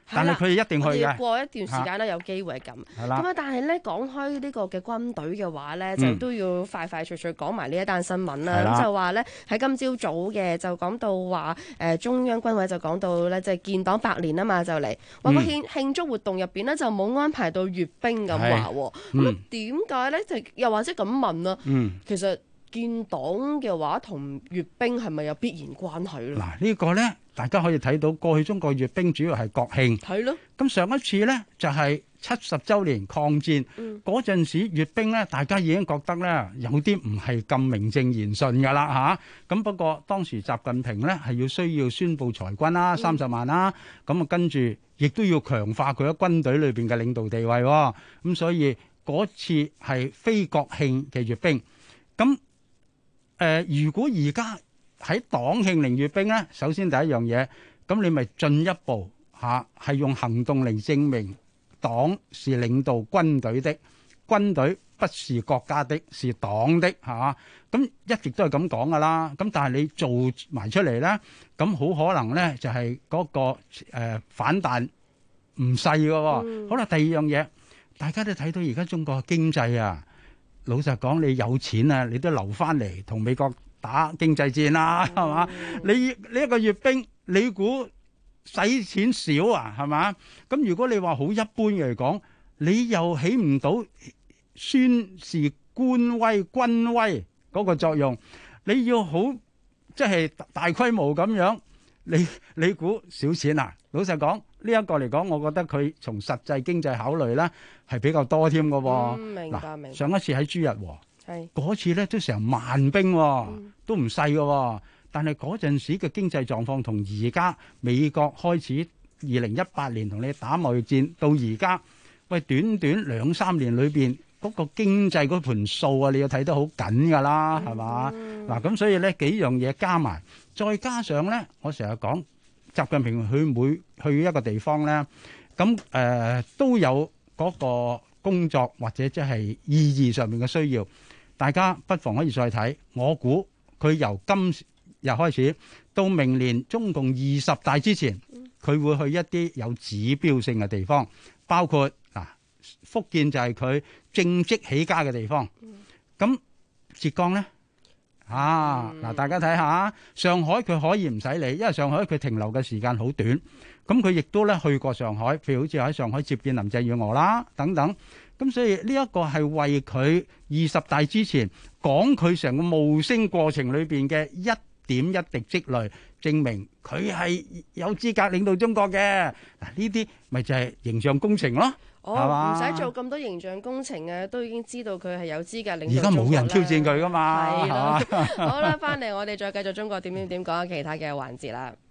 但係佢一定去我哋嘅。 過一段時間咧，有機會係咁。 係啦咁啊，但係咧講開呢個嘅軍隊嘅話咧，就都要快快脆脆講埋呢一單新聞啦。 係啦咁就話咧喺今朝早嘅就講到話中央軍委就講到咧，即係建黨100年啊嘛，就嚟話個慶祝活動入邊咧就冇安排到閱兵咁話喎。咁點解咧？就又或者咁問啦。其實建黨嘅話同閱兵係咪有必然關係咧？ 嗱，呢個呢，大家可以睇到過去中國閱兵主要係國慶。 係咯。咁上一次呢，就係70週年抗戰嗰陣時閱兵呢，大家已經覺得呢有啲唔係咁名正言順㗎啦嚇。咁不過當時習近平呢係需要宣佈裁軍啦，30萬啦，咁啊跟住亦都要強化佢喺軍隊裏邊嘅領導地位喎。咁所以嗰次係非國慶嘅閱兵。咁如果而家喺黨慶嚟閱兵咧，首先第一樣嘢，咁你咪進一步係用行動嚟證明黨是領導軍隊的，軍隊不是國家的，是黨的嚇。咁一直都係咁講噶啦。咁但係你做埋出嚟咧，咁好可能咧就係嗰個反彈唔細嘅喎。好啦，第二樣嘢，大家都睇到而家中國經濟啊。老實講，你有錢啊，你都留翻嚟同美國打經濟戰啦，係嘛？你一個閱兵，你估使錢少啊，係嘛？咁如果你話好一般嘅嚟講，你又起唔到宣示官威軍威嗰個作用，你要好即係大規模咁樣，你估少錢啊？老實講，呢一個嚟講，我覺得佢從實際經濟考慮咧係比較多添嘅喎。 明白明白。 上一次喺朱日和， 係嗰次咧都成萬兵喎，都唔細嘅喎。但係嗰陣時嘅經濟狀況同而家美國開始2018年同你打貿易戰到而家，喂，短短2-3年裏邊嗰個經濟嗰盤數啊，你要睇得好緊㗎啦，係嘛？嗱，咁所以咧幾樣嘢加埋，再加上咧，我成日講。習近平佢每去一個地方咧，咁都有嗰個工作或者即係意義上面嘅需要，大家不妨可以再睇。我估佢由今日開始到明年中共20大之前，佢會去一啲有指標性嘅地方，包括福建就係佢政績起家嘅地方，咁浙江咧。嗱，大家睇下，上海佢可以唔使理，因為上海佢停留嘅時間好短。咁佢亦都咧去過上海，譬如好似喺上海接見林鄭月娥啦，等等。咁所以呢一個係為佢20大之前講佢成個冒升過程裏邊嘅一點一滴積累，證明佢係有資格領導中國嘅。嗱，呢啲咪就係形象工程咯。 唔使做咁多形象工程啊，都已經知道佢係有資格領導中國啦。 而家冇人挑戰佢噶嘛， 係咯。好啦，翻嚟我哋再繼續中國點講下其他嘅環節啦。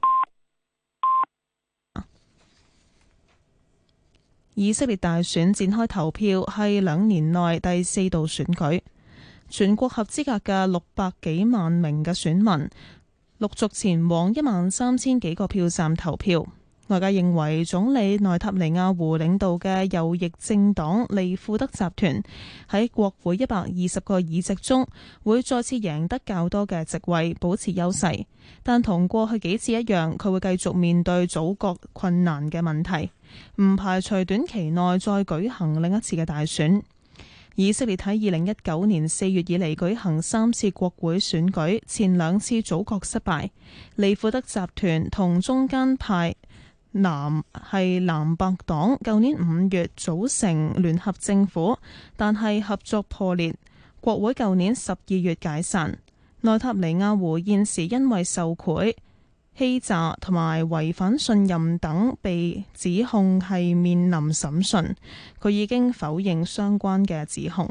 以色列大選展開投票，係2年內第4度選舉，全國合資格嘅600幾萬名嘅選民陸續前往13000幾個票站投票。外界認為總理內塔尼亞胡領導嘅右翼政黨利庫德集團喺國會120個議席中會再次贏得較多嘅席位，保持優勢。但同過去幾次一樣，佢會繼續面對組閣困難嘅問題，唔排除短期內再舉行另一次嘅大選。以色列喺2019年4月以嚟舉行3次國會選舉，前2次組閣失敗。利庫德集團同中間派藍白黨舊年5月組成聯合政府，但係合作破裂，國會舊年12月解散。內塔尼亞胡現時因為受賄、欺詐同埋違反信任等被指控係面臨審訊，佢已經否認相關嘅指控。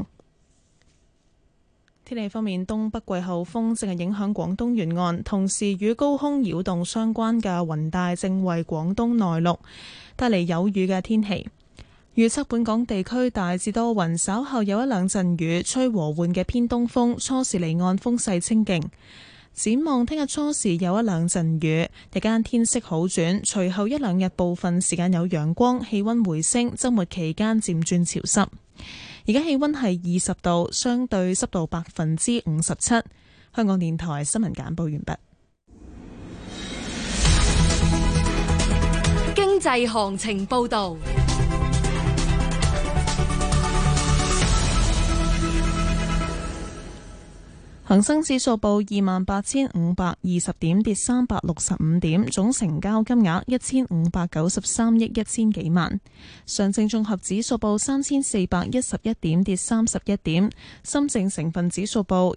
天氣方面，東北季候風正係影響廣東沿岸，同時與高空擾動相關嘅雲帶正為廣東內陸帶嚟有雨嘅天氣。預測本港地區大致多雲，稍後有1-2陣雨，吹和緩嘅偏東風，初時離岸風勢清勁。展望聽日初時有1-2陣雨，日間天色好轉，隨後1-2日部分時間有陽光，氣溫回升，週末期間漸轉潮濕。而家氣溫係20度，相對濕度57%。香港電台新聞簡報完畢。 經經濟行情報導。 恒生指數報28,520點，跌365點，總成交金額1593億1000幾萬。上證綜合指數報3411點，跌31點。深證成分指數報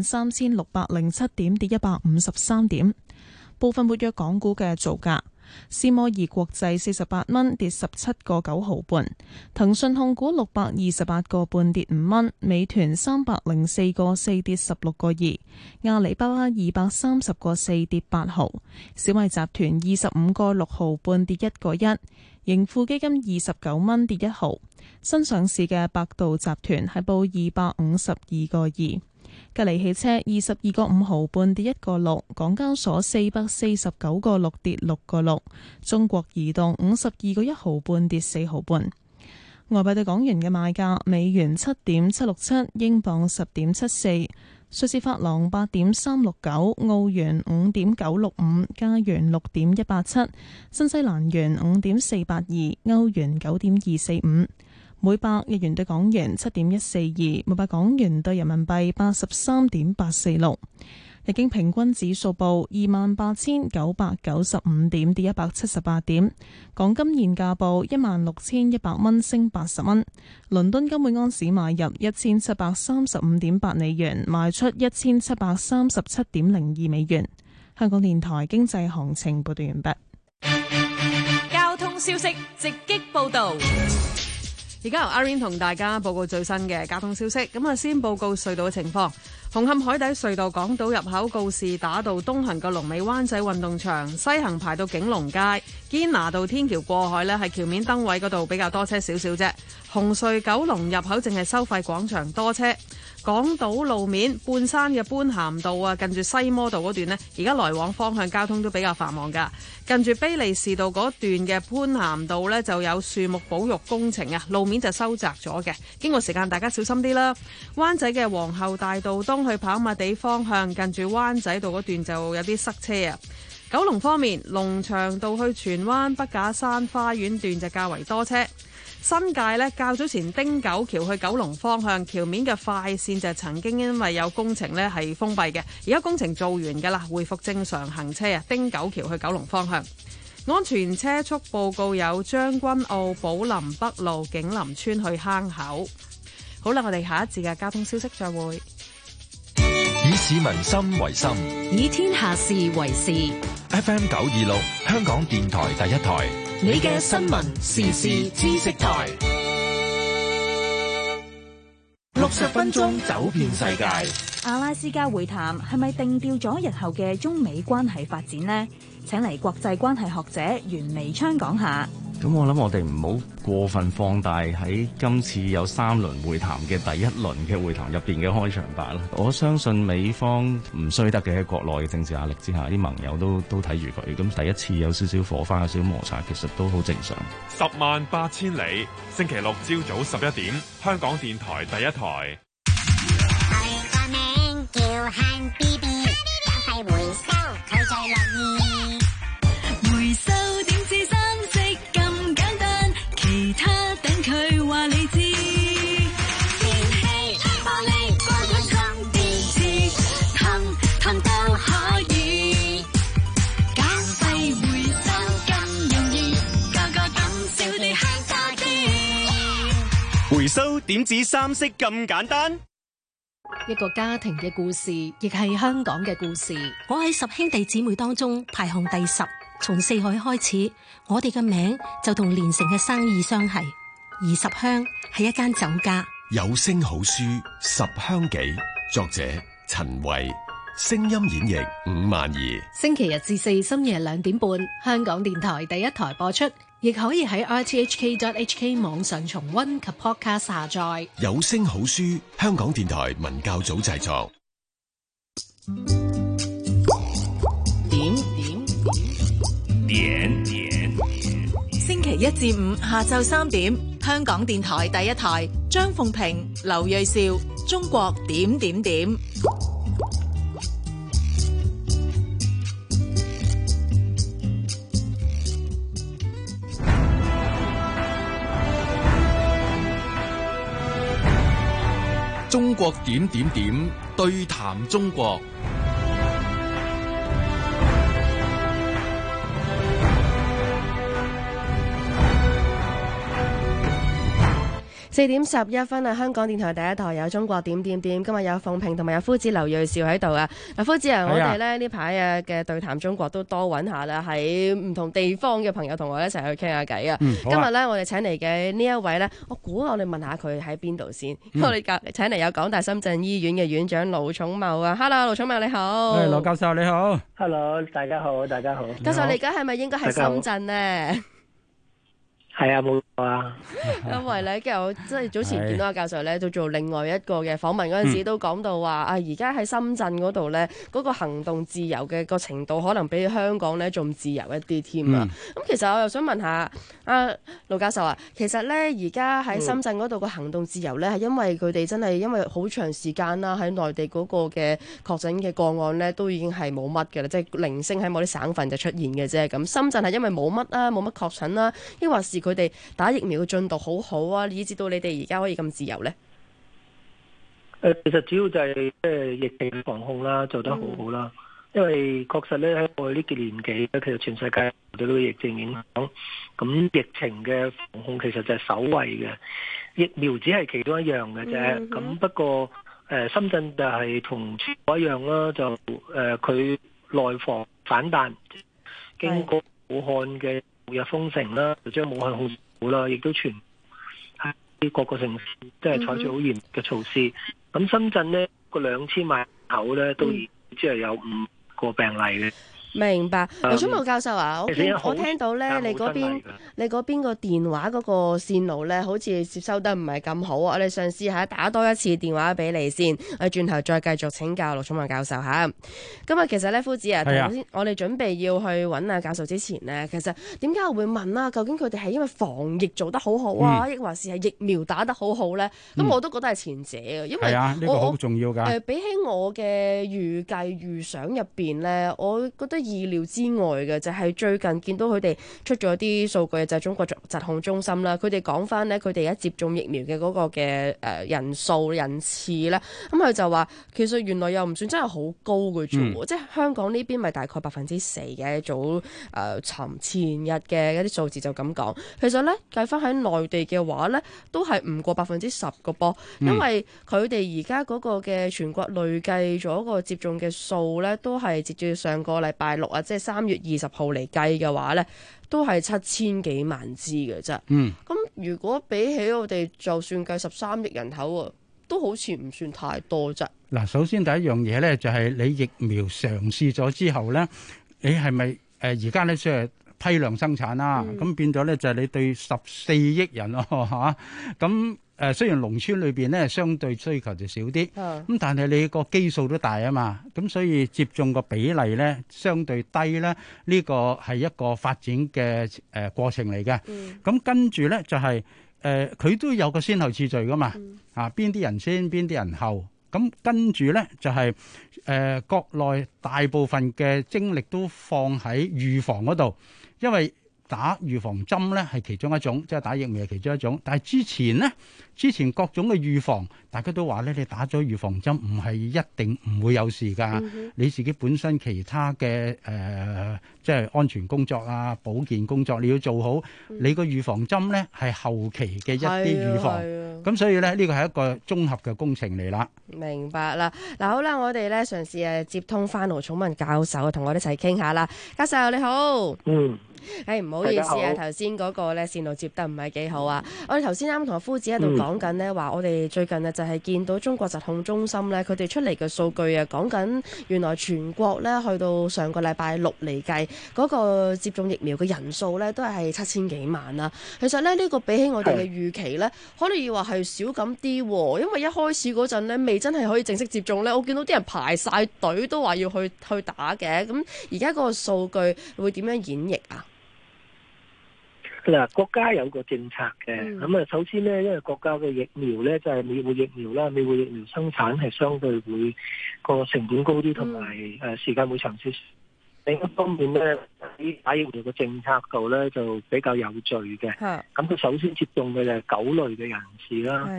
13607點，跌153點。部分活躍港股嘅造價。斯摩爾國際48蚊，跌17個9毫半；騰訊控股628個半，跌5蚊；美團304個4，跌16個2；阿里巴巴230個4，跌8毫；小米集團25個6毫半，跌1個1；盈富基金29蚊，跌1毫；新上市嘅百度集團係報252個2。吉利汽車22個5毫半，跌1個6，港交所449個6，跌6個6，中國移動52個1毫半，跌4毫半。外幣對港元嘅賣價：美元7.767，英鎊10.74，瑞士法郎8.369，澳元5.965，加元6.187，新西蘭元5.482，歐元9.245。每百日元對港元7.142，每百港元對人民幣83.846。日經平均指數報28,995點，跌178點。港金現價報16,100蚊，升80蚊。倫敦金每盎司買入1735.8美元，賣出1737.02美元。香港電台經濟行情報道完畢。 交通消息直擊報道。 而家由阿 Rain 同大家報告最新嘅交通消息。咁啊，先報告隧道嘅情況。紅磡海底隧道港島入口告士打道東行嘅龍尾灣仔運動場，西行排到景隆街。堅拿道天橋過海呢，係橋面燈位嗰度比較多車少少啫。紅隧九龍入口淨係收費廣場多車。港島路面半山嘅般咸道啊，近住西摩道嗰段呢，而家來往方向交通都比較繁忙噶。近住卑利士道嗰段嘅般咸道呢，就有樹木保育工程啊，路面就收窄咗嘅。經過時間，大家小心啲啦。灣仔嘅皇后大道東去跑馬地方向，近住灣仔道嗰段就有啲塞車啊。九龍方面，龍翔道去荃灣北架山花園段就較為多車。新界呢，較早前汀九橋去九龍方向橋面嘅快線就曾經因為有工程呢係封閉嘅，而家工程做完㗎啦，恢復正常行車啊！汀九橋去九龍方向，安全車速報告有將軍澳寶林北路景林村去坑口。好啦，我哋下一節嘅交通消息再會。 以市民心為心， 以天下事為事。 FM 926，香港電台第一台。 你嘅新聞時事知識台 ，60分鐘走遍世界。 阿拉斯加會談係咪定調咗日後嘅中美關係發展呢？請嚟國際關係學者袁彌昌講下。 咁我諗我哋唔好過分放大喺今次有3輪會談嘅第一輪嘅會談入邊嘅開場白啦。我相信美方唔衰得嘅，喺國內嘅政治壓力之下，啲盟友都睇住佢。咁第一次有少少火花，有少少摩擦，其實都好正常。 108000里，星期六朝早11點，香港電台第一台。 佢個名叫慳 BB， 減廢回收佢最樂意。 回收點知生識咁簡單，其他等佢話你知。 電器、玻璃、罐裝電池，通都可以。減廢回收咁容易，個個抌少啲慳多啲。 回收點止三色咁簡單？ 一個家庭嘅故事，亦係香港嘅故事。 我喺10兄弟姊妹當中排行第10。從四海開始，我哋嘅名就同連城嘅生意相係。20香係一間酒家。 有聲好書10香記，作者陳慧，聲音演繹伍萬儀。 星期日至4深夜2點半，香港電台第一台播出，亦可以喺 rthk.hk 網上重溫及 podcast 下載。 有聲好書，香港電台文教組製作。 點星期1至5下晝3點，香港電台第一台，張鳳平、劉銳紹，中國點點點。 中國點點點對談中國。 4:11啊！香港電台第一台有中國點點點，今日有鳳萍同埋有夫子劉銳紹喺度啊！嗱，夫子啊，我哋咧呢排嘅對談中國都多揾下啦，喺唔同地方嘅朋友同我一齊去傾下偈啊！今日咧我哋請嚟嘅呢一位咧，我估我哋問下佢喺邊度先。我哋請嚟有港大深圳醫院嘅院長盧寵茂啊 ！Hello， 盧寵茂你好。 盧教授你好。 Hello， 大家好，大家好。 教授，你而家係咪應該喺深圳呢？ 係啊，冇錯啊。 因為咧，跟住我即係早前見到阿教授咧，都做另外一個嘅訪問嗰陣時，都講到話啊，而家喺深圳嗰度咧，嗰個行動自由嘅個程度，可能比香港咧仲自由一啲添啊。咁其實我又想問下阿盧教授啊，其實咧而家喺深圳嗰度個行動自由咧，係因為佢哋真係因為好長時間啦，喺內地嗰個嘅確診嘅個案咧，都已經係冇乜嘅啦，即係零星喺某啲省份就出現嘅啫。咁深圳係因為冇乜啊，冇乜確診啦，抑或是佢哋打疫苗嘅進度好好啊，以至到你哋而家可以咁自由呢？ 其實主要就係即係疫情防控啦，做得好好啦。因為確實咧喺過去呢幾年幾咧，其實全世界對呢個疫情影響，咁疫情嘅防控其實就係首位嘅，疫苗只係其中一樣嘅啫。咁不過深圳就係同全國一樣啦，就佢內防反彈，經過武漢嘅日封城啦，就將武漢控制好啦，亦都全喺各個城市即係採取好嚴嘅措施。咁深圳呢個2000萬口咧都已即係有5個病例嘅。明白，盧寵茂教授啊，我聽到咧你嗰邊個電話嗰個線路咧，好似接收得唔係咁好啊！我哋嘗試下打多一次電話俾你先，我哋轉頭再繼續請教盧寵茂教授嚇。咁啊，其實咧，夫子啊，頭先我哋準備要去揾阿教授之前呢，其實點解我會問啊？究竟佢哋係因為防疫做得好好啊，抑或是係疫苗打得好好咧？咁我都覺得係前者嘅，因為呢個好重要㗎。 比起我嘅預計預想入邊咧，我覺得意料之外嘅就係最近見到佢哋出咗啲數據，就係中國疾控中心啦。佢哋講翻咧，佢哋而家接種疫苗嘅嗰個嘅人次咧，咁佢就話其實原來又唔算真係好高嘅啫。即係香港呢邊咪大概4%嘅早前日嘅一啲數字就咁講。其實咧計翻喺內地嘅話咧，都係唔過10%個噃，因為佢哋而家嗰個嘅全國累計咗個接種嘅數咧，都係截至上個禮拜六啊，即係3月20號嚟計嘅話咧，都係7000幾萬支嘅啫。咁如果比起我哋就算計13億人口啊，都好似唔算太多啫。嗱， 首先第一樣嘢咧，就係你疫苗嘗試咗之後咧，你係咪而家咧即係批量生產啦？咁變咗咧就係你對14億人咯嚇。咁雖然農村裏邊咧相對需求就少啲，咁但係你個基數都大啊嘛，咁所以接種個比例咧相對低咧，呢個係一個發展嘅過程嚟嘅。咁跟住咧就係佢都有個先後次序噶嘛，邊啲人先，邊啲人後。咁跟住咧就係國內大部分嘅精力都放喺預防嗰度，因為打預防針咧係其中一種，即係打疫苗係其中一種。但係之前各種嘅預防，大家都話咧，你打咗預防針唔係一定唔會有事㗎。你自己本身其他嘅即係安全工作啊、保健工作，你要做好。你個預防針咧係後期嘅一啲預防。咁所以咧呢個係一個綜合嘅工程嚟啦。 明白啦。嗱，好啦，我哋咧嘗試接通翻盧寵茂教授，同我哋一齊傾下啦。教授你好。唔好意思啊，頭先嗰個咧線路接得唔係幾好啊。我哋頭先啱同夫子喺度講緊呢，話我哋最近就係見到中國疾控中心咧，佢哋出嚟嘅數據啊，講緊原來全國咧去到上個禮拜六嚟計，嗰個接種疫苗嘅人數咧都係7000幾萬啦。其實咧呢個比起我哋嘅預期咧，可以話係少咁啲，因為一開始嗰陣咧未真係可以正式接種咧，我見到啲人排晒隊都話要去打嘅。咁而家嗰個數據會點樣演繹啊？ 嗱，國家有個政策嘅，咁首先咧，因為國家嘅疫苗咧就係美匯疫苗啦，美匯疫苗生產係相對會個成本高啲，同埋時間會長少少。另一方面咧，喺打疫苗嘅政策度咧就比較有序嘅。咁佢首先接種嘅就係9類嘅人士啦。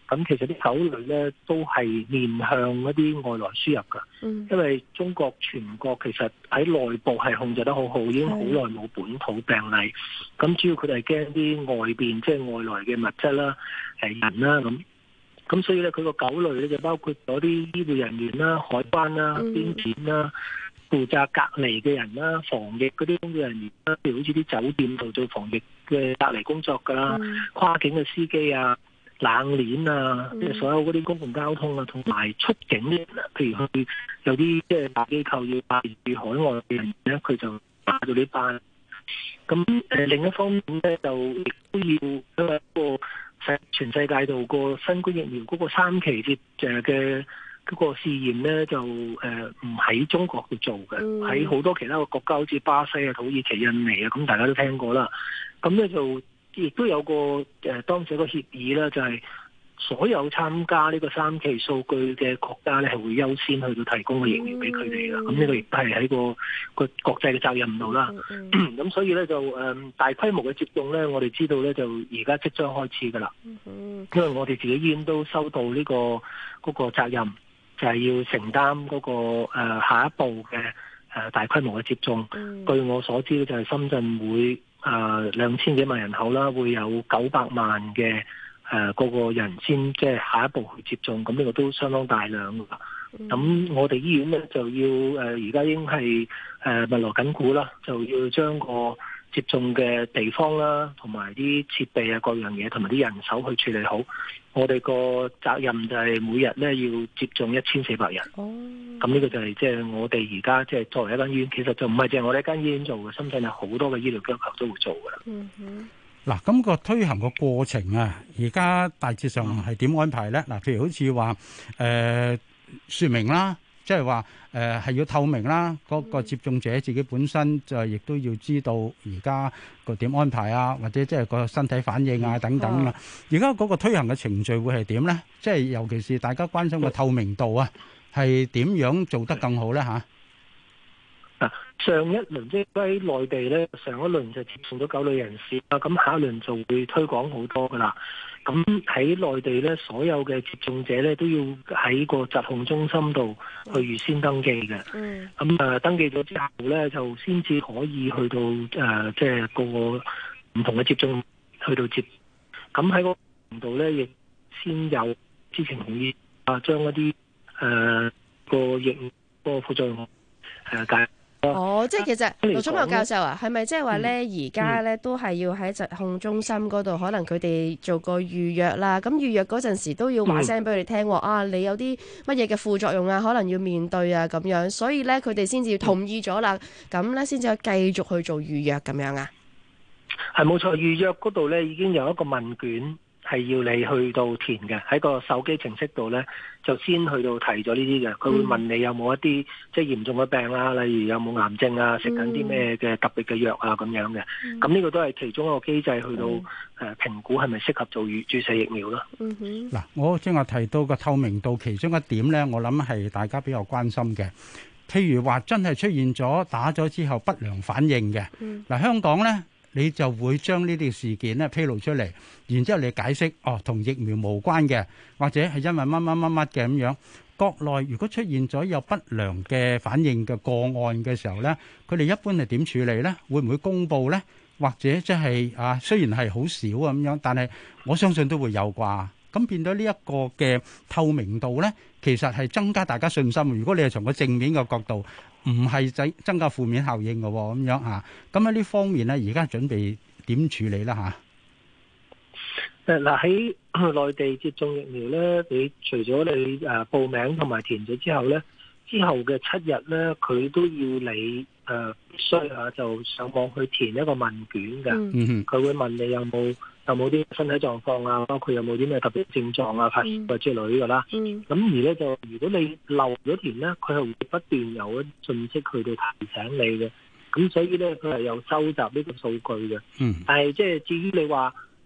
咁其實啲狗類咧都係面向一啲外來輸入㗎。因為中國全國其實喺內部係控制得好好，已經好耐冇本土病例。咁主要佢哋係驚啲外邊即係外來嘅物質啦、人啦咁所以咧佢個狗類咧就包括咗啲醫護人員啦、海關啦、邊檢啦、負責隔離嘅人啦、防疫嗰啲工作人員啦，譬如好似啲酒店度做防疫嘅隔離工作㗎啦，跨境嘅司機啊、冷鏈啊，即係所有嗰啲公共交通啊，同埋出境嘅，譬如去有啲即係大機構要帶住海外嘅人咧，佢就打到呢班。咁另一方面咧，就亦都要因為個全世界度個新冠疫苗嗰個3期嘅嗰個試驗咧，就唔喺中國度做嘅，喺好多其他嘅國家，好似巴西啊、土耳其、印尼啊，咁大家都聽過啦。咁咧就亦都有個當時有個協議啦，就係所有參加呢個3期數據嘅國家咧，係會優先去到提供個疫苗俾佢哋噶。咁呢個亦都係喺個國際嘅責任度啦。咁所以咧就大規模嘅接種咧，我哋知道咧就而家即將開始噶啦。因為我哋自己醫院都收到呢嗰個責任，就係要承擔嗰個下一步嘅大規模嘅接種。據我所知咧，就係深圳會2000幾萬人口啦，會有900萬嘅嗰個人先即係下一步去接種，咁呢個都相當大量㗎。咁我哋醫院咧就要而家已經係密鑼緊鼓啦，就要將個接種嘅地方啦，同埋啲設備啊各樣嘢，同埋啲人手去處理好。我哋個責任就係每日咧要接種1400人。咁呢個就係即係我哋而家即係作為一間醫院，其實就唔係淨係我哋一間醫院做嘅，深圳有好多嘅醫療機構都會做㗎啦。 嗱，咁個推行個過程啊，而家大致上係點安排咧？嗱，譬如好似話説明啦，即係話係要透明啦，嗰個接種者自己本身就亦都要知道而家個點安排啊，或者即係個身體反應啊等等啦。而家嗰個推行嘅程序會係點咧？即係尤其是大家關心個透明度啊，係點樣做得更好咧嚇？ 上一輪即係喺內地咧，上一輪就接種咗狗類人士啦，咁下一輪就會推廣好多噶啦。咁喺內地咧，所有嘅接種者咧都要喺個疾控中心度去預先登記嘅。咁登記咗之後咧，就先至可以去到即係個唔同嘅接種去到接。咁喺個程度咧，亦先有知情同意將一啲個疫苗個副作用解。 即係其實盧寵茂教授啊，係咪即係話咧，而家咧都係要喺疾控中心嗰度，可能佢哋做個預約啦。咁預約嗰陣時都要話聲俾佢哋聽，你有啲乜嘢嘅副作用啊，可能要面對啊咁樣，所以咧佢哋先至同意咗啦，咁咧先至繼續去做預約咁樣啊。 係冇錯，預約嗰度咧已經有一個問卷。係要你去到填嘅，喺個手機程式度咧，就先去到提咗呢啲嘅。佢會問你有冇一啲即係嚴重嘅病啊，例如有冇癌症啊，食緊啲咩嘅特別嘅藥啊咁樣嘅。咁呢個都係其中一個機制去到評估係咪適合做注射疫苗咯。 嗱，我正話提到個透明度其中一點咧，我諗係大家比較關心嘅。譬如話真係出現咗打咗之後不良反應嘅，嗱香港咧。你就會將呢啲事件咧披露出嚟，然之後你解釋同疫苗無關嘅，或者係因為乜乜乜乜嘅咁樣。國內如果出現咗有不良嘅反應嘅個案嘅時候咧，佢哋一般係點處理咧？會唔會公佈咧？或者即係雖然係好少咁樣，但係我相信都會有啩。咁變到呢一個嘅透明度咧，其實係增加大家信心。如果你係從個正面嘅角度，唔係增加負面效應嘅咁樣嚇。咁喺呢方面咧，而家準備點處理啦嚇？ 喺內地接種疫苗咧，你除咗你報名同埋填咗之後咧，之後嘅7日咧，佢都要你必須就上網去填一個問卷嘅。佢會問你有冇啲身體狀況啊，包括有冇啲咩特別症狀啊、發燒之類嘅啦。咁而咧就如果你漏咗填咧，佢係會不斷有一信息去到提醒你嘅。咁所以咧，佢係有收集呢個數據嘅。但係即係至於你話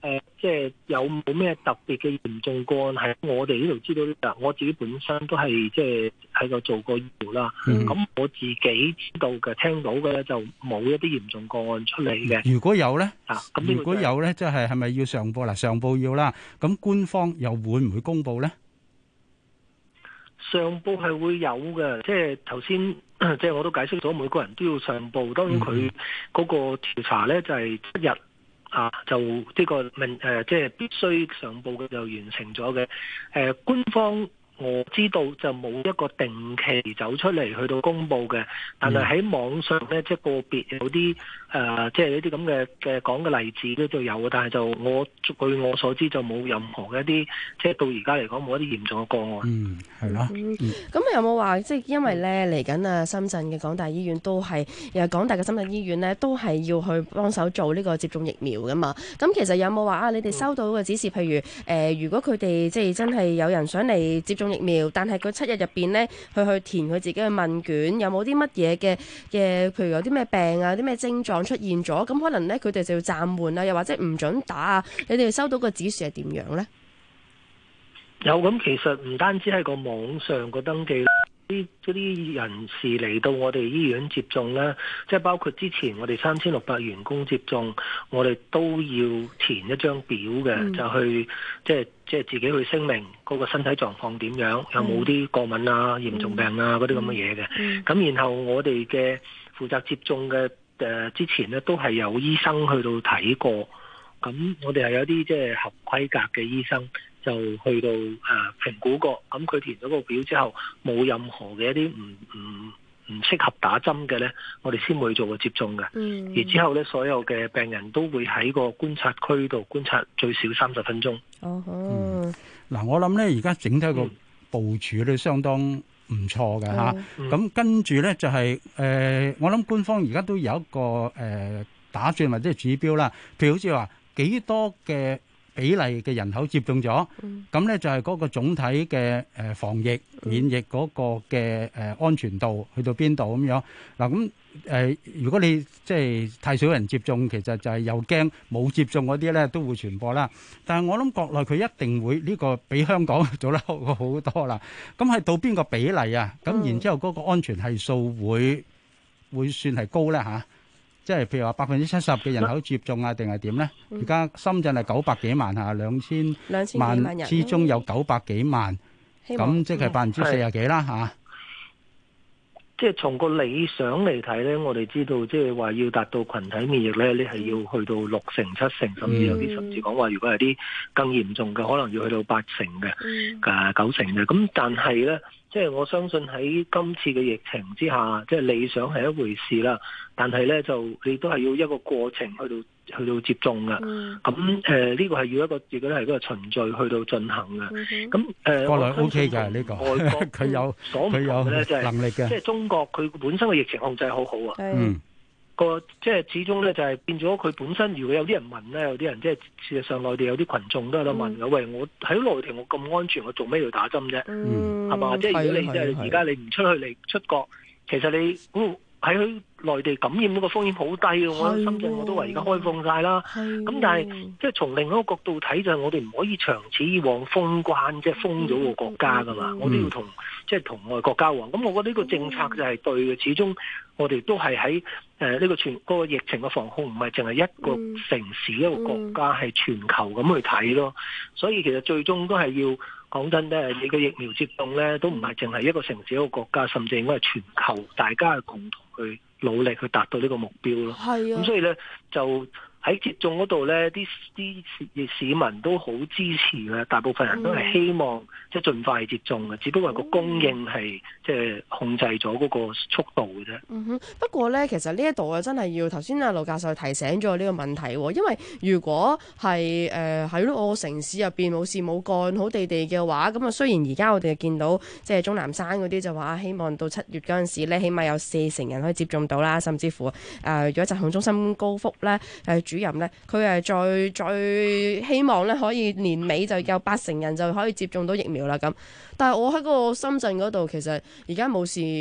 即係有冇咩特別嘅嚴重個案喺我哋呢度知道咧？我自己本身都係即係喺度做過醫療啦。咁我自己知道嘅、聽到嘅咧，就冇一啲嚴重個案出嚟嘅。 如果有咧， 咁如果有咧，即係咪要上報？嗱，上報要啦。咁官方又會唔會公佈咧？ 上報係會有嘅，即係頭先即係我都解釋咗，每個人都要上報。當然佢嗰個調查咧就係7日。就呢個即係必須上報嘅就完成咗嘅。官方我知道就冇一個定期走出嚟去到公佈嘅，但係喺網上咧，即係個別有啲即係呢啲咁嘅講嘅例子咧都有嘅，但係就據我所知就冇任何嘅一啲即係到而家嚟講冇一啲嚴重嘅個案。 係咯。 咁有冇話即係因為咧嚟緊啊深圳嘅港大醫院都係又港大嘅深圳醫院咧都係要去幫手做呢個接種疫苗噶嘛？咁其實有冇話你哋收到嘅指示，譬如如果佢哋即係真係有人想嚟接種疫苗，但係佢7日入邊咧去填佢自己嘅問卷，有冇啲乜嘢嘅譬如有啲咩病啊、啲咩症狀出現咗，咁可能咧佢哋就要暫緩啊，又或者唔准打啊？你哋收到個指示係點樣咧？ 有，咁其實唔單止係個網上個登記，啲人士嚟到我哋醫院接種咧，即係包括之前我哋3600員工接種，我哋都要填一張表嘅，就去即係自己去聲明嗰個身體狀況點樣，有冇啲過敏啊、嚴重病啊嗰啲咁嘅嘢嘅。咁然後我哋嘅負責接種嘅之前咧，都係有醫生去到睇過，咁我哋係有啲即係合規格嘅醫生。就去到評估過，咁佢填咗個表之後，冇任何嘅一啲唔適合打針嘅呢，我哋先會做個接種嘅。而之後呢，所有嘅病人都會喺個觀察區度觀察最少30分鐘。 嗱，我諗呢，而家整體個部署都相當唔錯嘅嚇。咁跟住呢，就係我諗官方而家都有一個打算或者係指標啦，譬如好似話幾多嘅比例嘅人口接種咗，咁咧就係嗰個總體嘅防疫免疫嗰個嘅安全度去到邊度咁樣。嗱咁如果你即係太少人接種，其實就係又驚冇接種嗰啲咧都會傳播啦。但係我諗國內佢一定會呢個比香港做得好多啦。咁係到邊個比例啊？咁然之後嗰個安全係數會算係高咧嚇？即係譬如話70%嘅人口接種啊，定係點咧？而家深圳係900幾萬嚇，2000萬之中有900幾萬，咁即係40%幾啦嚇。 即係從個理想嚟睇咧，我哋知道即係話要達到群體免疫咧，你係要去到6成、7成，甚至有啲甚至講話，如果係啲更嚴重嘅，可能要去到8成嘅、9成嘅。咁但係咧，即係我相信喺今次嘅疫情之下，即係理想係一回事啦。但係咧，就你都係要一個過程去到接種嘅。咁呢個係要一個，亦都係一個程序去到進行嘅。咁國內 OK 嘅呢個， 外國佢有能力嘅。 即係中國佢本身嘅疫情控制好好啊。即係始終咧就係變咗佢本身，如果有啲人問咧，有啲人即係事實上內地有啲群眾都喺度問嘅，喂，我喺內地我咁安全，我做咩要打針啫？係嘛？即係如果你即係而家你唔出去嚟出國，其實你喺內地感染嗰個風險好低嘅。我喺深圳我都話而家開放晒啦。咁但係即係從另一個角度睇，就係我哋唔可以長此以往封關，即係封咗個國家噶嘛。我都要同外國交往。咁我覺得呢個政策就係對嘅。始終我哋都係喺呢個嗰個疫情嘅防控，唔係淨係一個城市一個國家，係全球咁去睇咯。所以其實最終都係要講真咧，你個疫苗接種咧都唔係淨係一個城市一個國家，甚至應該係全球大家共同去努力去達到呢個目標咯。咁所以咧就喺接種嗰度咧，啲市民都好支持嘅，大部分人都係希望即係盡快接種嘅，只不過個供應係即係控制咗嗰個速度嘅啫。 不過咧，其實呢一度啊，真係要頭先阿盧教授提醒咗呢個問題喎，因為如果係喺個城市入邊冇事冇幹好地地嘅話，咁啊雖然而家我哋見到即係鐘南山嗰啲就話希望到7月嗰陣時咧，起碼有40%人可以接種到啦，甚至乎如果疾控中心高福咧主任咧，佢係再希望咧可以年尾就有80%人就可以接種到疫苗啦咁。但係我喺個深圳嗰度，其實而家冇事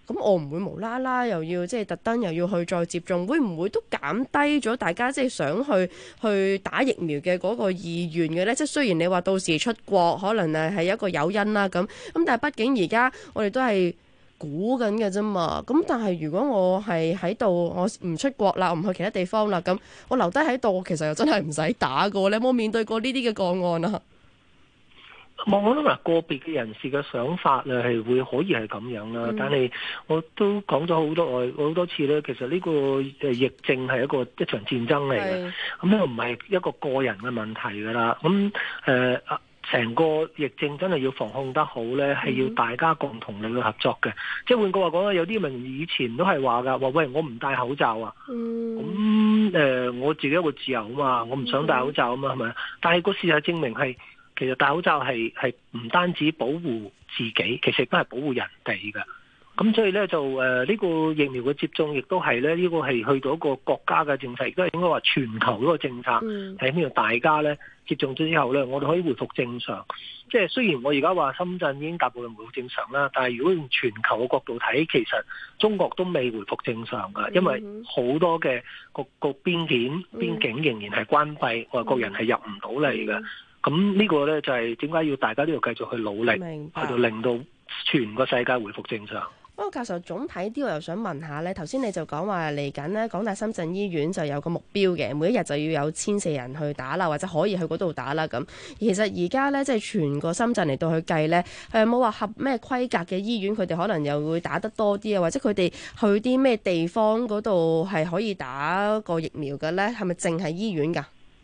咁我唔會無啦啦又要即係特登又要去再接種，會唔會都減低咗大家即係想去打疫苗嘅嗰個意願嘅呢？即係雖然你話到時出國可能係一個誘因啦，咁但係畢竟而家我哋都係估緊嘅啫嘛。咁但係如果我係喺度，我唔出國啦，我唔去其他地方啦，咁我留低喺度，其實又真係唔使打㗎。你有冇面對過呢啲嘅個案啊？ 我諗嗱，個別嘅人士嘅想法咧係會可以係咁樣啦，但係我都講咗好多次咧，其實呢個疫症係一場戰爭嚟嘅，咁呢個唔係一個個人嘅問題㗎啦。咁成個疫症真係要防控得好咧，係要大家共同嚟去合作嘅。即係換句話講，有啲人以前都係話喂，我唔戴口罩啊，咁我自己有個自由啊嘛，我唔想戴口罩啊嘛，係咪？但係個事實證明係。其實戴口罩係唔單止保護自己，其實亦都係保護人哋嘅。咁所以咧就呢個疫苗嘅接種亦都係咧呢個係去到一個國家嘅政策，亦都係應該話全球嗰個政策。喺呢度大家咧接種咗之後咧，我哋可以回復正常。即係雖然我而家話深圳已經大部分回復正常啦，但係如果用全球嘅角度睇，其實中國都未回復正常㗎，因為好多嘅個邊境仍然係關閉，外國人係入唔到嚟嘅。咁呢個呢，就係點解要大家都要繼續去努力，去到令到全個世界回復正常。 不過教授總體啲，我又想問下呢，頭先你就講話嚟緊呢，港大深圳醫院就有個目標嘅，每一日就要有1400人去打啦，或者可以去嗰度打啦咁。其實而家呢，即係全個深圳嚟到去計呢，有冇話合咩規格嘅醫院，佢哋可能又會打得多啲啊，或者佢哋去啲咩地方嗰度係可以打個疫苗嘅呢？係咪淨係醫院㗎？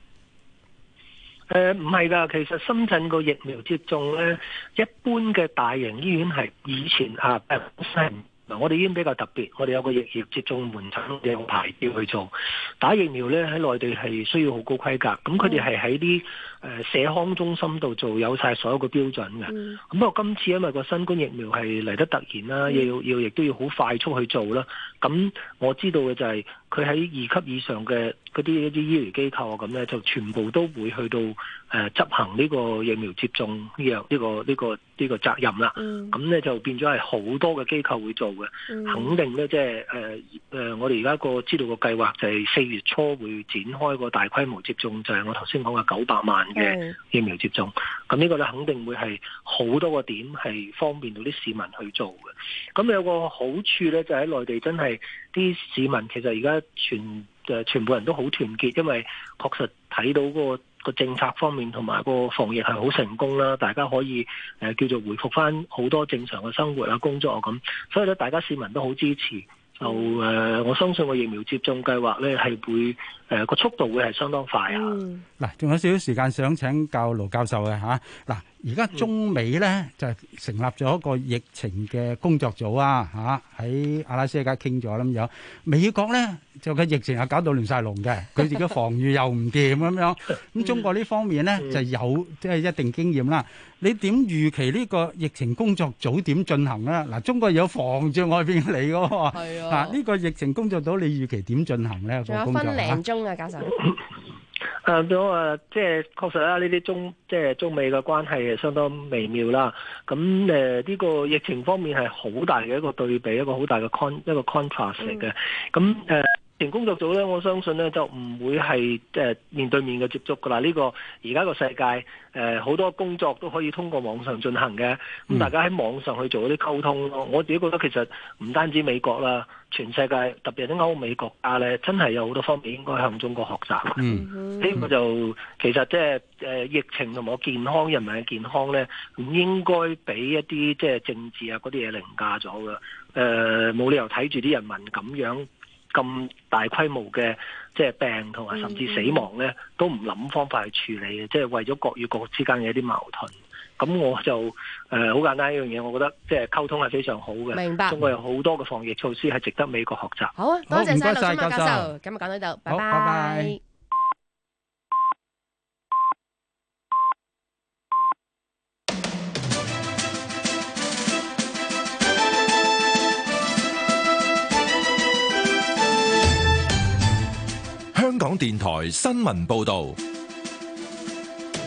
唔係㗎，其實深圳個疫苗接種咧，一般嘅大型醫院係以前我哋醫院比較特別，我哋有個疫苗接種門診，有牌照去做打疫苗咧。喺內地係需要好高規格，咁佢哋係喺啲社康中心度做，有晒所有嘅標準嘅。咁不過今次因為個新冠疫苗係嚟得突然啦，亦都要好快速去做啦。咁我知道嘅就係佢喺2級以上嘅嗰啲一啲醫療機構啊，咁咧就全部都會去到執行呢個疫苗接種呢個責任啦。咁咧就變咗係好多嘅機構會做嘅，肯定咧即係我哋而家個知道個計劃就係4月初會展開個大規模接種，就係我頭先講嘅900萬嘅疫苗接種。咁呢個咧肯定會係好多個點係方便到啲市民去做嘅。咁有個好處咧就喺內地真係啲市民其實而家全部人都好團結，因為確實睇到個政策方面同埋個防疫係好成功啦，大家可以叫做回復翻好多正常嘅生活啊、工作啊咁，所以咧大家市民都好支持。就我相信個疫苗接種計劃咧係會個速度會係相當快啊！ 嗱，仲有少少時間想請教盧教授嘅嚇。嗱，而家中美咧就成立咗一個疫情嘅工作組啊嚇，喺阿拉斯加傾咗咁樣。美國咧就個疫情係搞到亂晒龍嘅，佢自己防禦又唔掂咁樣。咁中國呢方面咧就有即係一定經驗啦。你點預期呢個疫情工作組點進行咧？嗱，中國有防住外邊嚟嘅喎。係啊。嗱，呢個疫情工作組你預期點進行咧？ 仲有分零鐘啊，教授。 即係確實啦，呢啲中美嘅關係係相當微妙啦。咁呢個疫情方面係好大嘅一個對比，一個好大嘅一個 contrast 嚟嘅。咁疫情工作組咧，我相信咧就唔會係面對面嘅接觸噶啦。呢個而家個世界好多工作都可以通過網上進行嘅。咁大家喺網上去做嗰啲溝通咯。我自己覺得其實唔單止美國啦，全世界特別係啲歐美國家咧，真係有好多方面應該向中國學習。呢個就其實即係疫情同埋健康、人民嘅健康咧，唔應該俾一啲即係政治啊嗰啲嘢凌駕咗嘅。冇理由睇住啲人民咁大規模嘅即係病同埋甚至死亡咧，都唔諗方法去處理嘅，即係為咗國與國之間嘅一啲矛盾。咁我就好簡單一樣嘢，我覺得即係溝通係非常好嘅。明白。中國有好多嘅防疫措施係值得美國學習。 好啊，多謝晒盧瑄茂教授，今日講到呢度，拜拜。 香港電台新聞報道，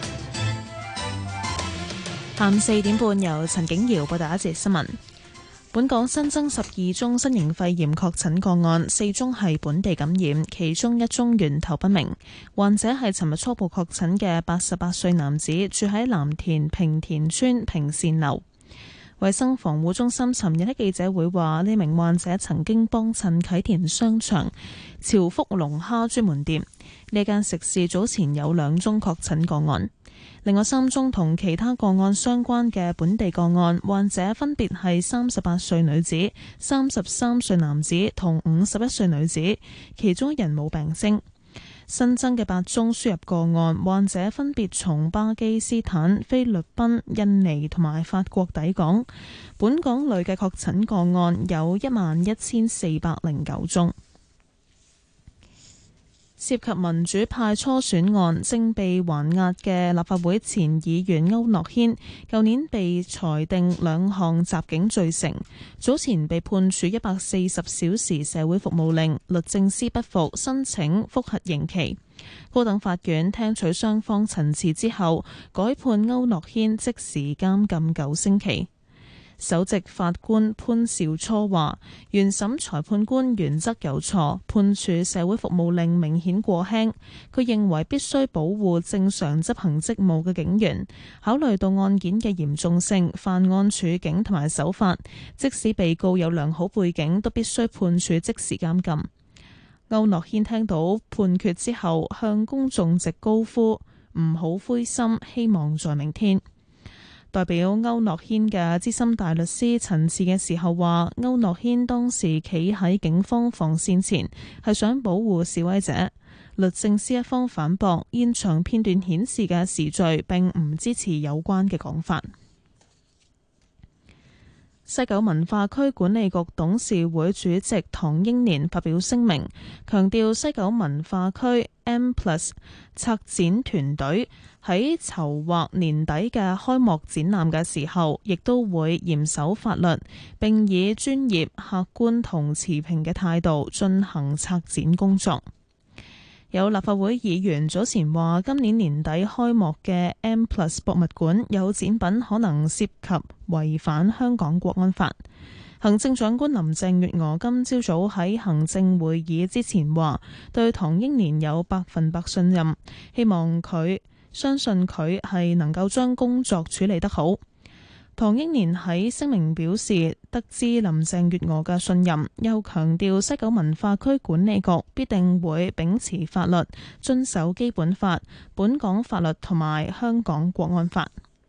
下午4點半由陳景瑤報道一節新聞。 本港新增12宗新型肺炎確診個案，4宗係本地感染，其中1宗源頭不明。患者係尋日初步確診嘅88歲男子，住喺藍田平田村平善樓。衛生防護中心尋日喺記者會話，呢名患者曾經幫襯啟田商場潮福龍蝦專門店，呢間食肆早前有2宗確診個案。另外3宗同其他個案相關嘅本地個案，患者分別係38歲女子、33歲男子同51歲女子，其中1人冇病徵。新增嘅8宗輸入個案，患者分別從巴基斯坦、菲律賓、印尼同埋法國抵港。本港累計確診個案有11409宗。涉及民主派初選案正被還押嘅立法會前議員區諾軒，舊年被裁定2項襲警罪成，早前被判處140小時社會服務令，律政司不服，申請覆核刑期。高等法院聽取雙方陳詞之後，改判區諾軒即時監禁9星期。首席法官潘兆初話，原審裁判官原則有錯，判處社會服務令明顯過輕。佢認為必須保護正常執行職務嘅警員，考慮到案件嘅嚴重性、犯案處境同埋手法，即使被告有良好背景，都必須判處即時監禁。區諾軒聽到判決之後，向公眾直高呼唔好灰心，希望在明天。代表區諾軒嘅資深大律師陳詞嘅時候話，區諾軒當時企喺警方防線前，係想保護示威者。律政司一方反駁，現場片段顯示嘅時序並唔支持有關嘅講法。西九文化區管理局董事會主席唐英年發表聲明，強調西九文化區 M+ 策展團隊喺籌劃年底嘅開幕展覽嘅時候，亦都會嚴守法律，並以專業、客觀同持平嘅態度進行策展工作。有立法會議員早前話，今年年底開幕嘅 M+ 博物館有展品可能涉及違反香港國安法。行政長官林鄭月娥今朝早喺行政會議之前話，對唐英年有100%信任，相信佢係能夠將工作處理得好。唐英年喺聲明表示，得知林鄭月娥嘅信任，又強調西九文化區管理局必定會秉持法律，遵守基本法、本港法律同埋香港國安法。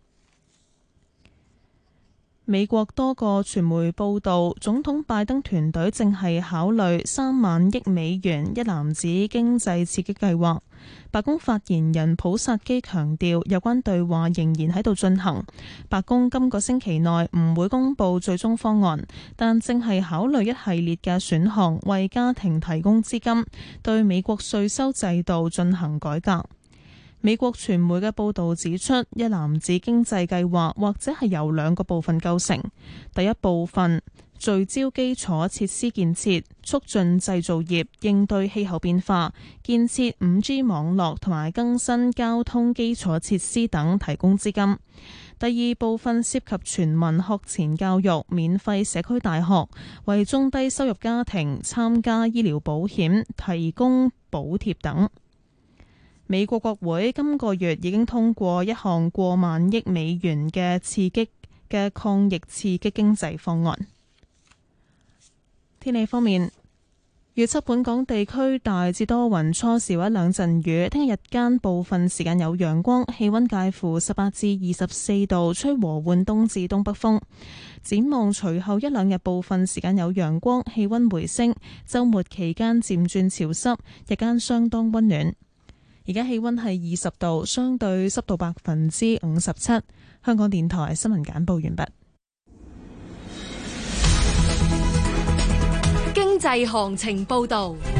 美國多個傳媒報道，總統拜登團隊正係考慮3萬億美元一籃子經濟刺激計劃。白宮發言人普薩基強調，有關對話仍然喺度進行。白宮今個星期內唔會公布最終方案，但正係考慮一系列嘅選項，為家庭提供資金，對美國稅收制度進行改革。美國傳媒嘅報導指出，一籃子經濟計劃或者係由2個部分構成。第一部分聚焦基礎設施建設，促進製造業，應對氣候變化，建設 5G 網絡同埋更新交通基礎設施等提供資金。第二部分涉及全民學前教育、免費社區大學，為中低收入家庭參加醫療保險提供補貼等。美國國會今個月已經通過一項過萬億美元嘅抗疫刺激經濟方案。天氣方面，預測本港地區大致多雲，初時或2陣雨。聽日日間部分時間有陽光，氣溫介乎18至24度，吹和緩東至東北風。展望隨後1-2日部分時間有陽光，氣溫回升。週末期間漸轉潮濕，日間相當溫暖。而家氣溫係20度，相對濕度57%。香港電台新聞簡報完畢。 經濟行情報道。